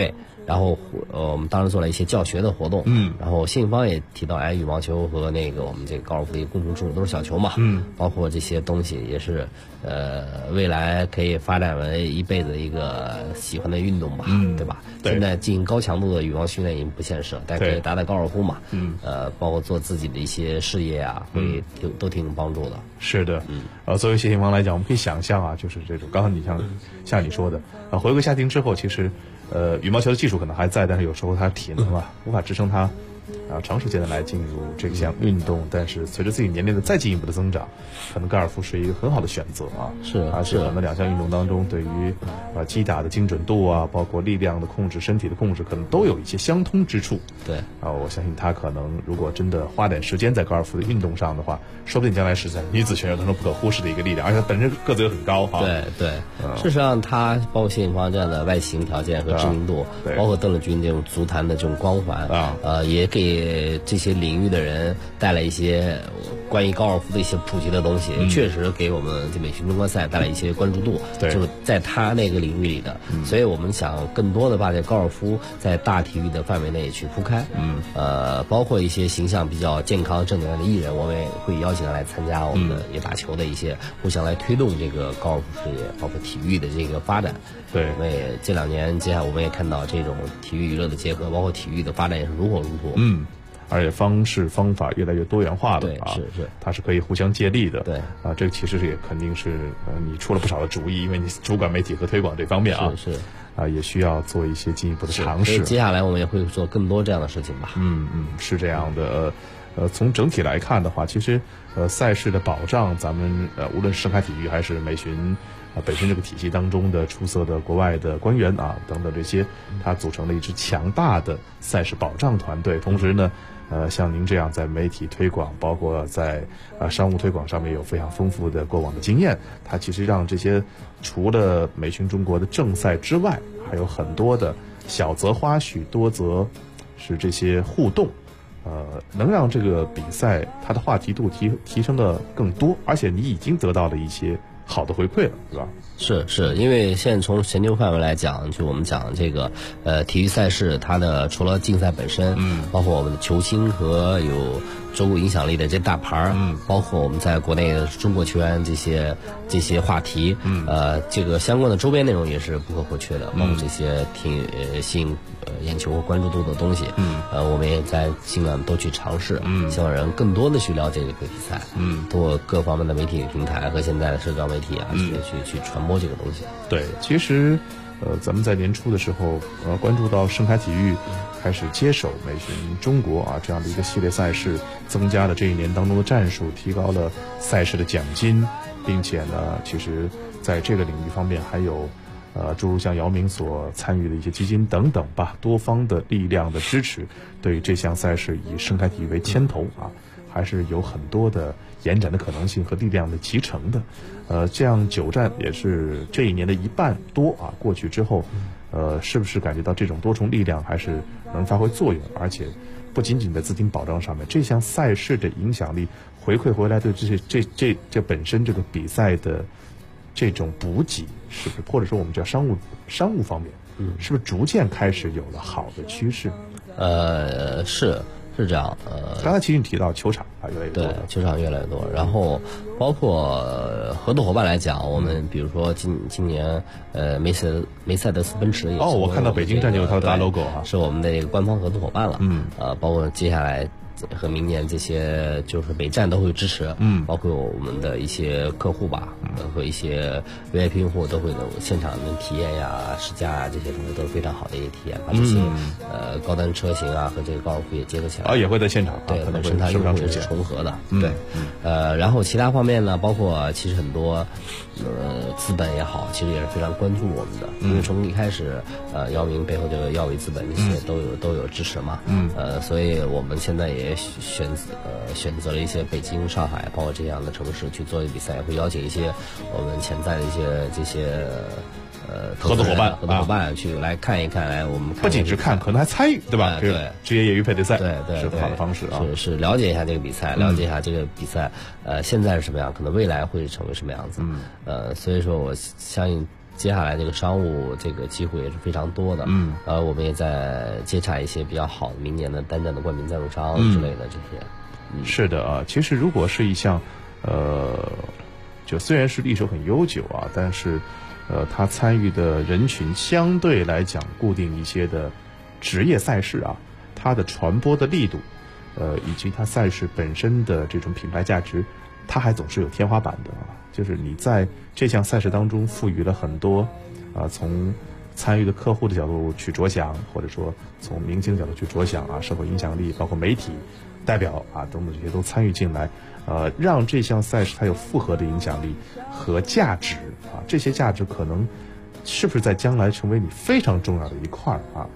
然后我们当时做了一些教学的活动，然后谢杏芳也提到，羽毛球和那个我们这个高尔夫的一个共同之处都是小球嘛，包括这些东西也是未来可以发展为一辈子一个喜欢的运动吧，对吧？现在进行高强度的羽毛训练已经不现实了，但可以打打高尔夫嘛，包括做自己的一些事业啊，会都挺有帮助的。 是的，作为谢杏芳来讲，我们可以想象啊，就是这种刚才你像你说的，回归家庭之后，其实羽毛球的技术可能还在，但是有时候他体能啊无法支撑他长时间的来进入这项运动。但是随着自己年龄的再进一步的增长，可能高尔夫是一个很好的选择啊。而且可能两项运动当中，对于击打的精准度啊，包括力量的控制、身体的控制，可能都有一些相通之处。 对我相信他可能如果真的花点时间在高尔夫的运动上的话，说不定将来是在女子选手当中不可忽视的一个力量，而且他本身个子又很高哈。 对，事实上他包括谢杏芳这样的外形条件和知名度，包括邓丽君这种足坛的这种光环也给这些领域的人带来一些关于高尔夫的一些普及的东西，确实给我们这美巡中国赛带来一些关注度，就是在他那个领域里的，所以我们想更多的把这高尔夫在大体育的范围内去铺开，包括一些形象比较健康正能量的艺人，我们也会邀请他来参加我们的也打球的一些，互相来推动这个高尔夫事业，包括体育的这个发展。 对， 我们也这2年接下来我们也看到这种体育娱乐的结合，包括体育的发展也是如火如荼。 而且方式方法越来越多元化了啊， 是它是可以互相借力的。 对这个其实也肯定是你出了不少的主意，因为你主管媒体和推广这方面啊， 是也需要做一些进一步的尝试。 接下来我们也会做更多这样的事情吧。 是这样的。从整体来看的话，其实赛事的保障，咱们无论是盛开体育还是美巡本身这个体系当中的出色的国外的官员等等这些，它组成了一支强大的赛事保障团队。同时呢，像您这样在媒体推广，包括在商务推广上面有非常丰富的过往的经验，它其实让这些除了美巡中国的正赛之外，还有很多的小则花絮，多则是这些互动。能让这个比赛它的话题度提升的更多，而且你已经得到了一些好的回馈了，是吧？ 是，因为现在从全球范围来讲，就我们讲这个体育赛事，它的除了竞赛本身，包括我们的球星和有中国影响力的这大牌包括我们在国内的中国球员这些话题，这个相关的周边内容也是不可或缺的，包括这些挺吸引眼球和关注度的东西，我们也在尽量都去尝试，希望人更多的去了解这个比赛，通过各方面的媒体平台和现在的社交媒体去传播这个东西。 对，其实咱们在年初的时候关注到盛开体育开始接手美巡中国这样的一个系列赛事，增加了这一年当中的战术，提高了赛事的奖金，并且呢，其实在这个领域方面还有诸如像姚明所参与的一些基金等等吧，多方的力量的支持，对于这项赛事以盛开体育为牵头还是有很多的延展的可能性和力量的集成的。这样9站也是这一年的1半多过去之后，是不是感觉到这种多重力量还是能发挥作用？而且不仅仅在资金保障上面，这项赛事的影响力回馈回来对这本身这个比赛的这种补给，是不是或者说我们叫商务方面，是不是逐渐开始有了好的趋势？ 是这样， 刚才其实你提到球场越来越多， 对，球场越来越多，然后包括合作伙伴来讲，我们比如说今年梅赛德斯奔驰也我看到北京站就有它的大 logo 是我们的这个官方合作伙伴了，包括接下来和明年这些就是每站都会支持，包括我们的一些客户吧，和一些 VIP 用户都会现场的体验呀、试驾这些东西都是非常好的一个体验，把这些高端车型和这个高尔夫也结合起来， 也会在现场， 对，本身它用户也是重合的，对，然后其他方面呢，包括其实很多资本也好，其实也是非常关注我们的，因为从一开始姚明背后这个耀伟资本这些都有支持嘛，所以我们现在也选择了一些北京、上海，包括这样的城市去做比赛，会邀请一些我们潜在的一些这些合作伙伴去来看一看，来我们不仅是看，可能还参与，对吧？ 对， 职业业余配对赛， 对， 是很好的方式是了解一下这个比赛，了解一下这个比赛现在是什么样，可能未来会成为什么样子，所以说我相信接下来这个商务这个机会也是非常多的。我们也在接洽一些比较好的明年的单站的冠名赞助商之类的这些。 是的啊，其实如果是一项就虽然是历史很悠久啊，但是他参与的人群相对来讲固定一些的职业赛事啊，它的传播的力度以及它赛事本身的这种品牌价值，它还总是有天花板的啊。就是你在这项赛事当中赋予了很多从参与的客户的角度去着想，或者说从明星的角度去着想啊，社会影响力，包括媒体代表啊等等这些都参与进来，让这项赛事它有复合的影响力和价值啊，这些价值可能是不是在将来成为你非常重要的一块啊？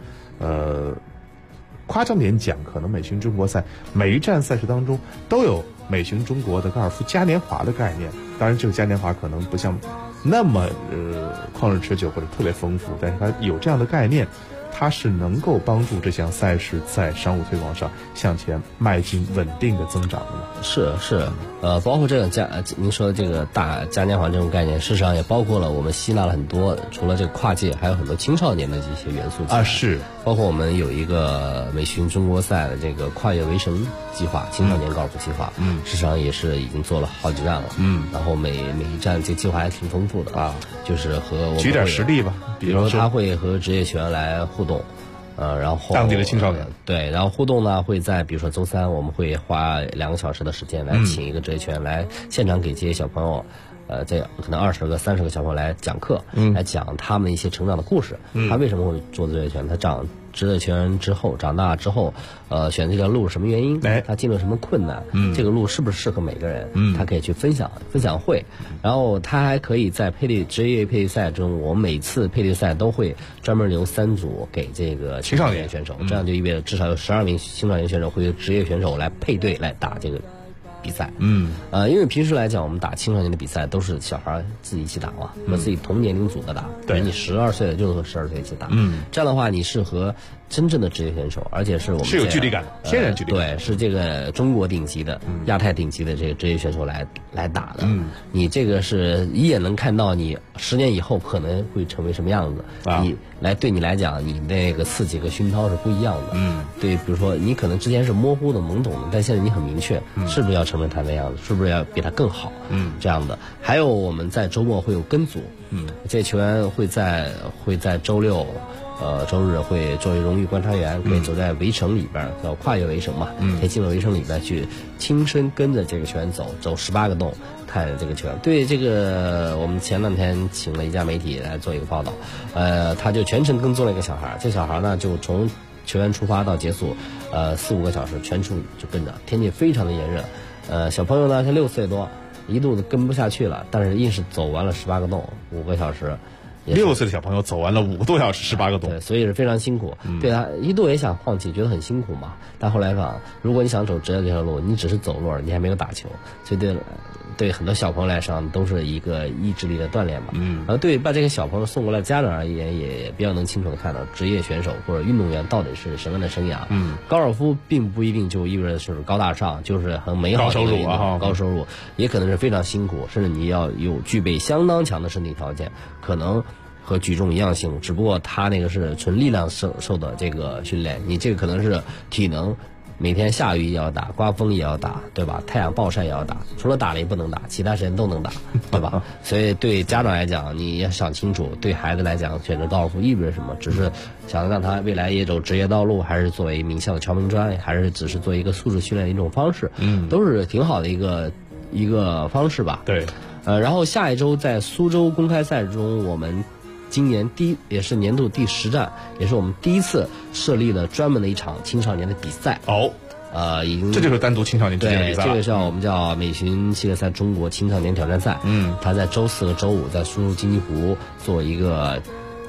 夸张点讲，可能美巡中国赛每一站赛事当中都有美巡中国的高尔夫嘉年华的概念。当然，这个嘉年华可能不像那么旷日持久或者特别丰富，但是它有这样的概念，它是能够帮助这项赛事在商务推广上向前迈进稳定的增长的。 是，包括这个您说的这个大嘉年华这种概念，事实上也包括了我们吸纳了很多，除了这个跨界，还有很多青少年的这些元素啊。是，包括我们有一个美巡中国赛的这个跨越围城计划，青少年高尔夫计划，事实上也是已经做了好几站了，然后每一站这计划还挺丰富的啊，就是和我们举点实例吧， 比如他会和职业球员来互动。然后当地的青少年对，然后互动呢会在比如说周三，我们会花2个小时的时间来请一个职业球员来现场给这些小朋友，这可能20个、30个小朋友来讲课，来讲他们一些成长的故事。他为什么会做职业球员？他职业球员之后长大之后，选这条路什么原因？他经历了什么困难？这个路是不是适合每个人？他可以去分享会，然后他还可以在职业配对赛中，我们每次配对赛都会专门留3组给这个青少年选手，这样就意味着至少有12名青少年选手会由职业选手来配对来打这个比赛。因为平时来讲，我们打青少年的比赛都是小孩自己一起打嘛，和自己同年龄组的打。对，你12岁的就是和12岁一起打。这样的话，你是和真正的职业选手，而且是我们是有距离感的，天然距离感。 对，是这个中国顶级的、亚太顶级的这个职业选手来打的。你这个是一眼能看到你10年以后可能会成为什么样子。对你来讲，你那个刺激和熏陶是不一样的。对，比如说你可能之前是模糊的、懵懂的，但现在你很明确，是不是要成为他那样子？是不是要比他更好？这样的。还有我们在周末会有跟组，这些球员会在周六。周日会作为荣誉观察员，可以走在围城里边，叫跨越围城嘛，可以进入围城里边去亲身跟着这个球员走18个洞，看这个球员。对这个，我们前2天请了一家媒体来做一个报道，他就全程跟踪了一个小孩，这小孩呢就从球员出发到结束，4-5个小时全程就跟着，天气非常的炎热，小朋友呢才6岁多，一度跟不下去了，但是硬是走完了18个洞，5个小时。 6岁的小朋友走完了5个多小时18个洞， 对，所以是非常辛苦。对，他一度也想放弃，觉得很辛苦嘛。但后来讲，如果你想走职业这条路，你只是走路，你还没有打球，所以对很多小朋友来说都是一个意志力的锻炼嘛。对把这个小朋友送过来家长而言，也比较能清楚的看到职业选手或者运动员到底是什么样的生涯。高尔夫并不一定就意味着是高大上，就是很美好的高收入啊， 高收入也可能是非常辛苦，甚至你要具备相当强的身体条件，可能和举重一样性，只不过他那个是纯力量受的这个训练，你这个可能是体能，每天下雨也要打，刮风也要打，对吧？太阳暴晒也要打，除了打雷不能打，其他时间都能打，对吧？所以对家长来讲，你要想清楚，对孩子来讲，选择高尔夫意味着什么？只是想让他未来也走职业道路，还是作为名校的敲门砖，还是只是做一个素质训练的一种方式？都是挺好的一个方式吧。 对， 然后下一周在苏州公开赛中，我们今年也是年度第10站，也是我们第一次设立了专门的一场青少年的比赛。已经这就是单独青少年之间的比赛。 对，这个我们叫美巡系列赛中国青少年挑战赛。它在周4和周5在苏州金鸡湖做一个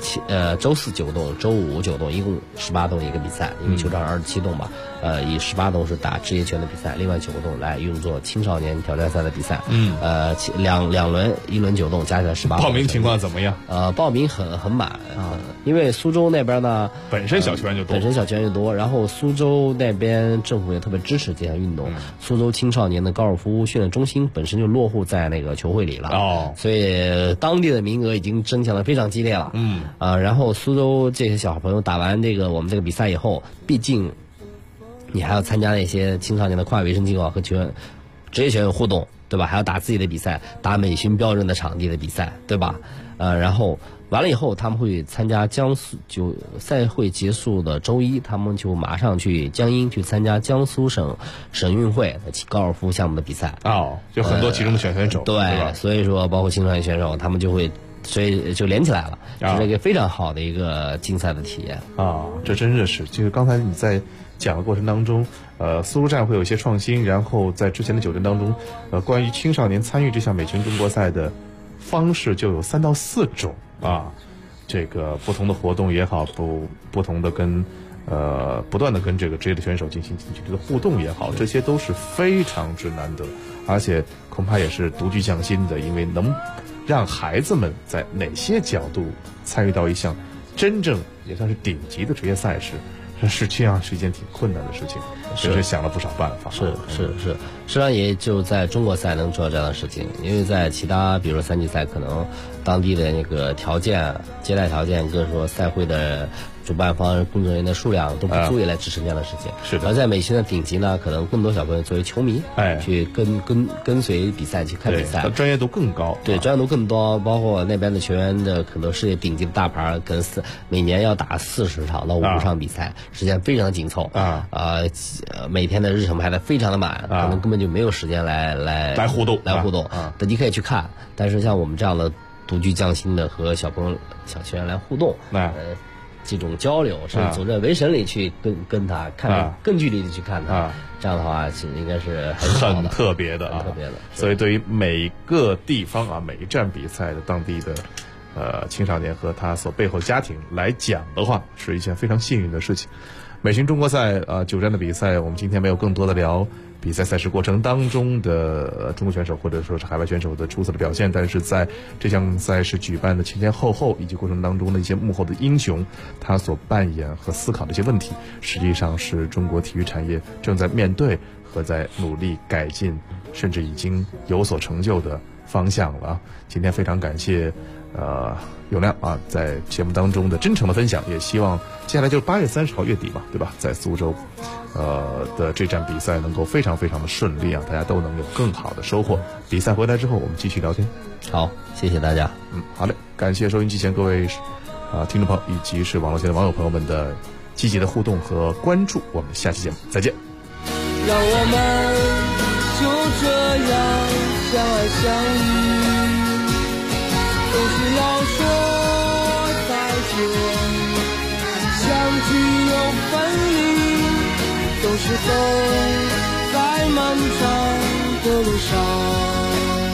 周4 9洞，周5 9洞，一共18洞一个比赛，因为球场27洞嘛，以18洞是打职业拳的比赛，另外9个洞来用作青少年挑战赛的比赛。两轮1轮9洞加起来18洞。 报名情况怎么样？ 报名很满因为苏州那边呢本身小球员就多， 然后苏州那边政府也特别支持这项运动。苏州青少年的高尔夫训练中心本身就落户在那个球会里了，所以当地的名额已经争抢得非常激烈了。然后苏州这些小朋友打完我们这个比赛以后，毕竟你还要参加那些青少年的跨卫生机构和职业球员互动，对吧？还要打自己的比赛，打美巡标准的场地的比赛，对吧？然后完了以后，他们会参加江苏，就赛会结束的周一，他们就马上去江阴去参加江苏省运会的高尔夫项目的比赛。 就很多其中的选手， 对吧？所以说包括青少年选手，他们所以就连起来了，这是一个非常好的一个竞赛的体验这真的是，就是刚才你在讲的过程当中，苏州站会有一些创新，然后在之前的9站当中，关于青少年参与这项美巡中国赛的方式就有3到4种这个不同的活动也好，不同的不断的跟这个职业的选手进行近距离的互动也好，这些都是非常之难得，而且恐怕也是独具匠心的，因为能让孩子们在哪些角度参与到一项真正也算是顶级的职业赛事，是这样是一件挺困难的事情，是想了不少办法。 是，实际上也就在中国赛能做到这样的事情，因为在其他比如说3级赛，可能当地的那个条件、接待条件，跟说赛会的主办方工作人员的数量都不足以来支撑这样的事情。 是的。 而在美巡的顶级呢，可能更多小朋友作为球迷，去跟随比赛去看比赛， 专业度更高。 对，专业度更多，包括那边的球员的可能世界顶级的大牌，可能每年要打40场到50场比赛，时间非常紧凑每天的日程排得非常的满，可能根本就没有时间来互动你可以去看，但是像我们这样的独具匠心的和小球员来互动，这种交流，甚至走在围审里去跟他看，更距离的去看他，这样的话其实应该是很特别的。所以对于每个地方每一站比赛的当地的青少年和他所背后的家庭来讲的话，是一件非常幸运的事情。美巡中国赛9站的比赛，我们今天没有更多的聊比赛赛事过程当中的中国选手或者说是海外选手的出色的表现，但是在这项赛事举办的前后以及过程当中的一些幕后的英雄，他所扮演和思考的一些问题，实际上是中国体育产业正在面对和在努力改进，甚至已经有所成就的方向了。今天非常感谢永亮在节目当中的真诚的分享，也希望接下来就是8月30号月底嘛，对吧？在苏州的这站比赛能够非常非常的顺利大家都能有更好的收获。比赛回来之后我们继续聊天。 好，谢谢大家。 好嘞，感谢收音机前各位听众朋友以及是网络前的网友朋友们的积极的互动和关注，我们下期节目再见。 让我们就这样相爱相依，总是要说再见，相聚又分离，总是走在漫长的路上。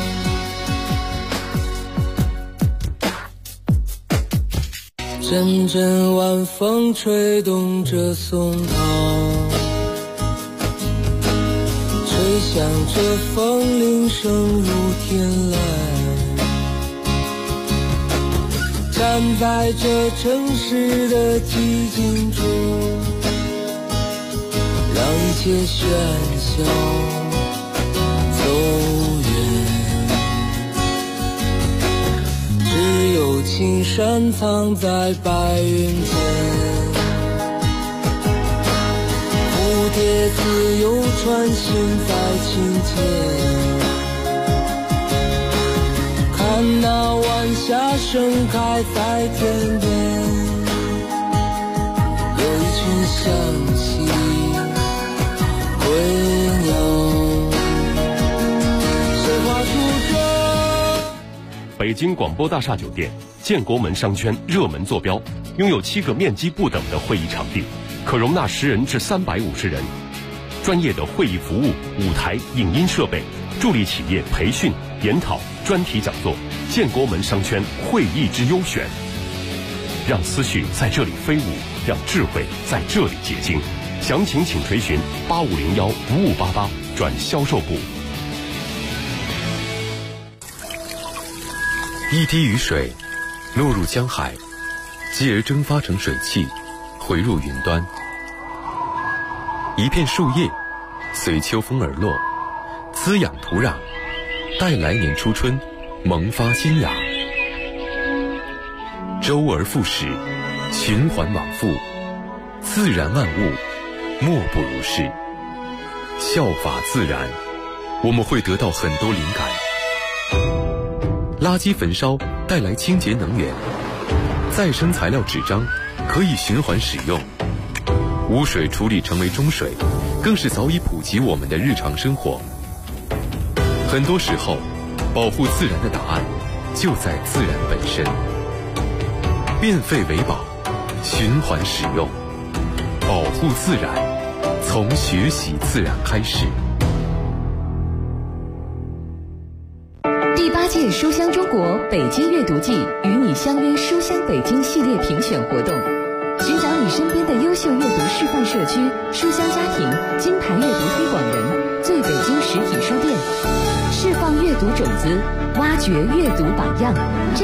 阵阵晚风吹动着松涛，吹响着风铃声如天籁，站在这城市的寂静中，让一切喧嚣走远，只有青山藏在白云间，蝴蝶自由穿行在清间，看那晚霞盛开在天边，有一群向西归鸟，谁画出这北京广播大厦酒店建国门商圈热门坐标，拥有7个面积不等的会议场地，可容纳10人至350人，专业的会议服务、舞台、影音设备，助力企业培训、研讨、专题讲座，建国门商圈会议之优选。 让思绪在这里飞舞，让智慧在这里结晶。详情请垂询8501-5588转销售部。 一滴雨水落入江海，继而蒸发成水汽，回入云端。一片树叶随秋风而落，滋养土壤，待来年初春萌发新芽。周而复始，循环往复，自然万物莫不如是。效法自然，我们会得到很多灵感。垃圾焚烧带来清洁能源，再生材料纸张可以循环使用，污水处理成为中水，更是早已普及我们的日常生活。很多时候，保护自然的答案就在自然本身。变废为宝，循环使用，保护自然，从学习自然开始。 第8届书香中国北京阅读季与你相约书香北京系列评选活动，寻找你身边的优秀阅读示范社区、书香家庭、金牌阅读推广人、最北京实体书店，释放阅读种子，挖掘阅读榜样。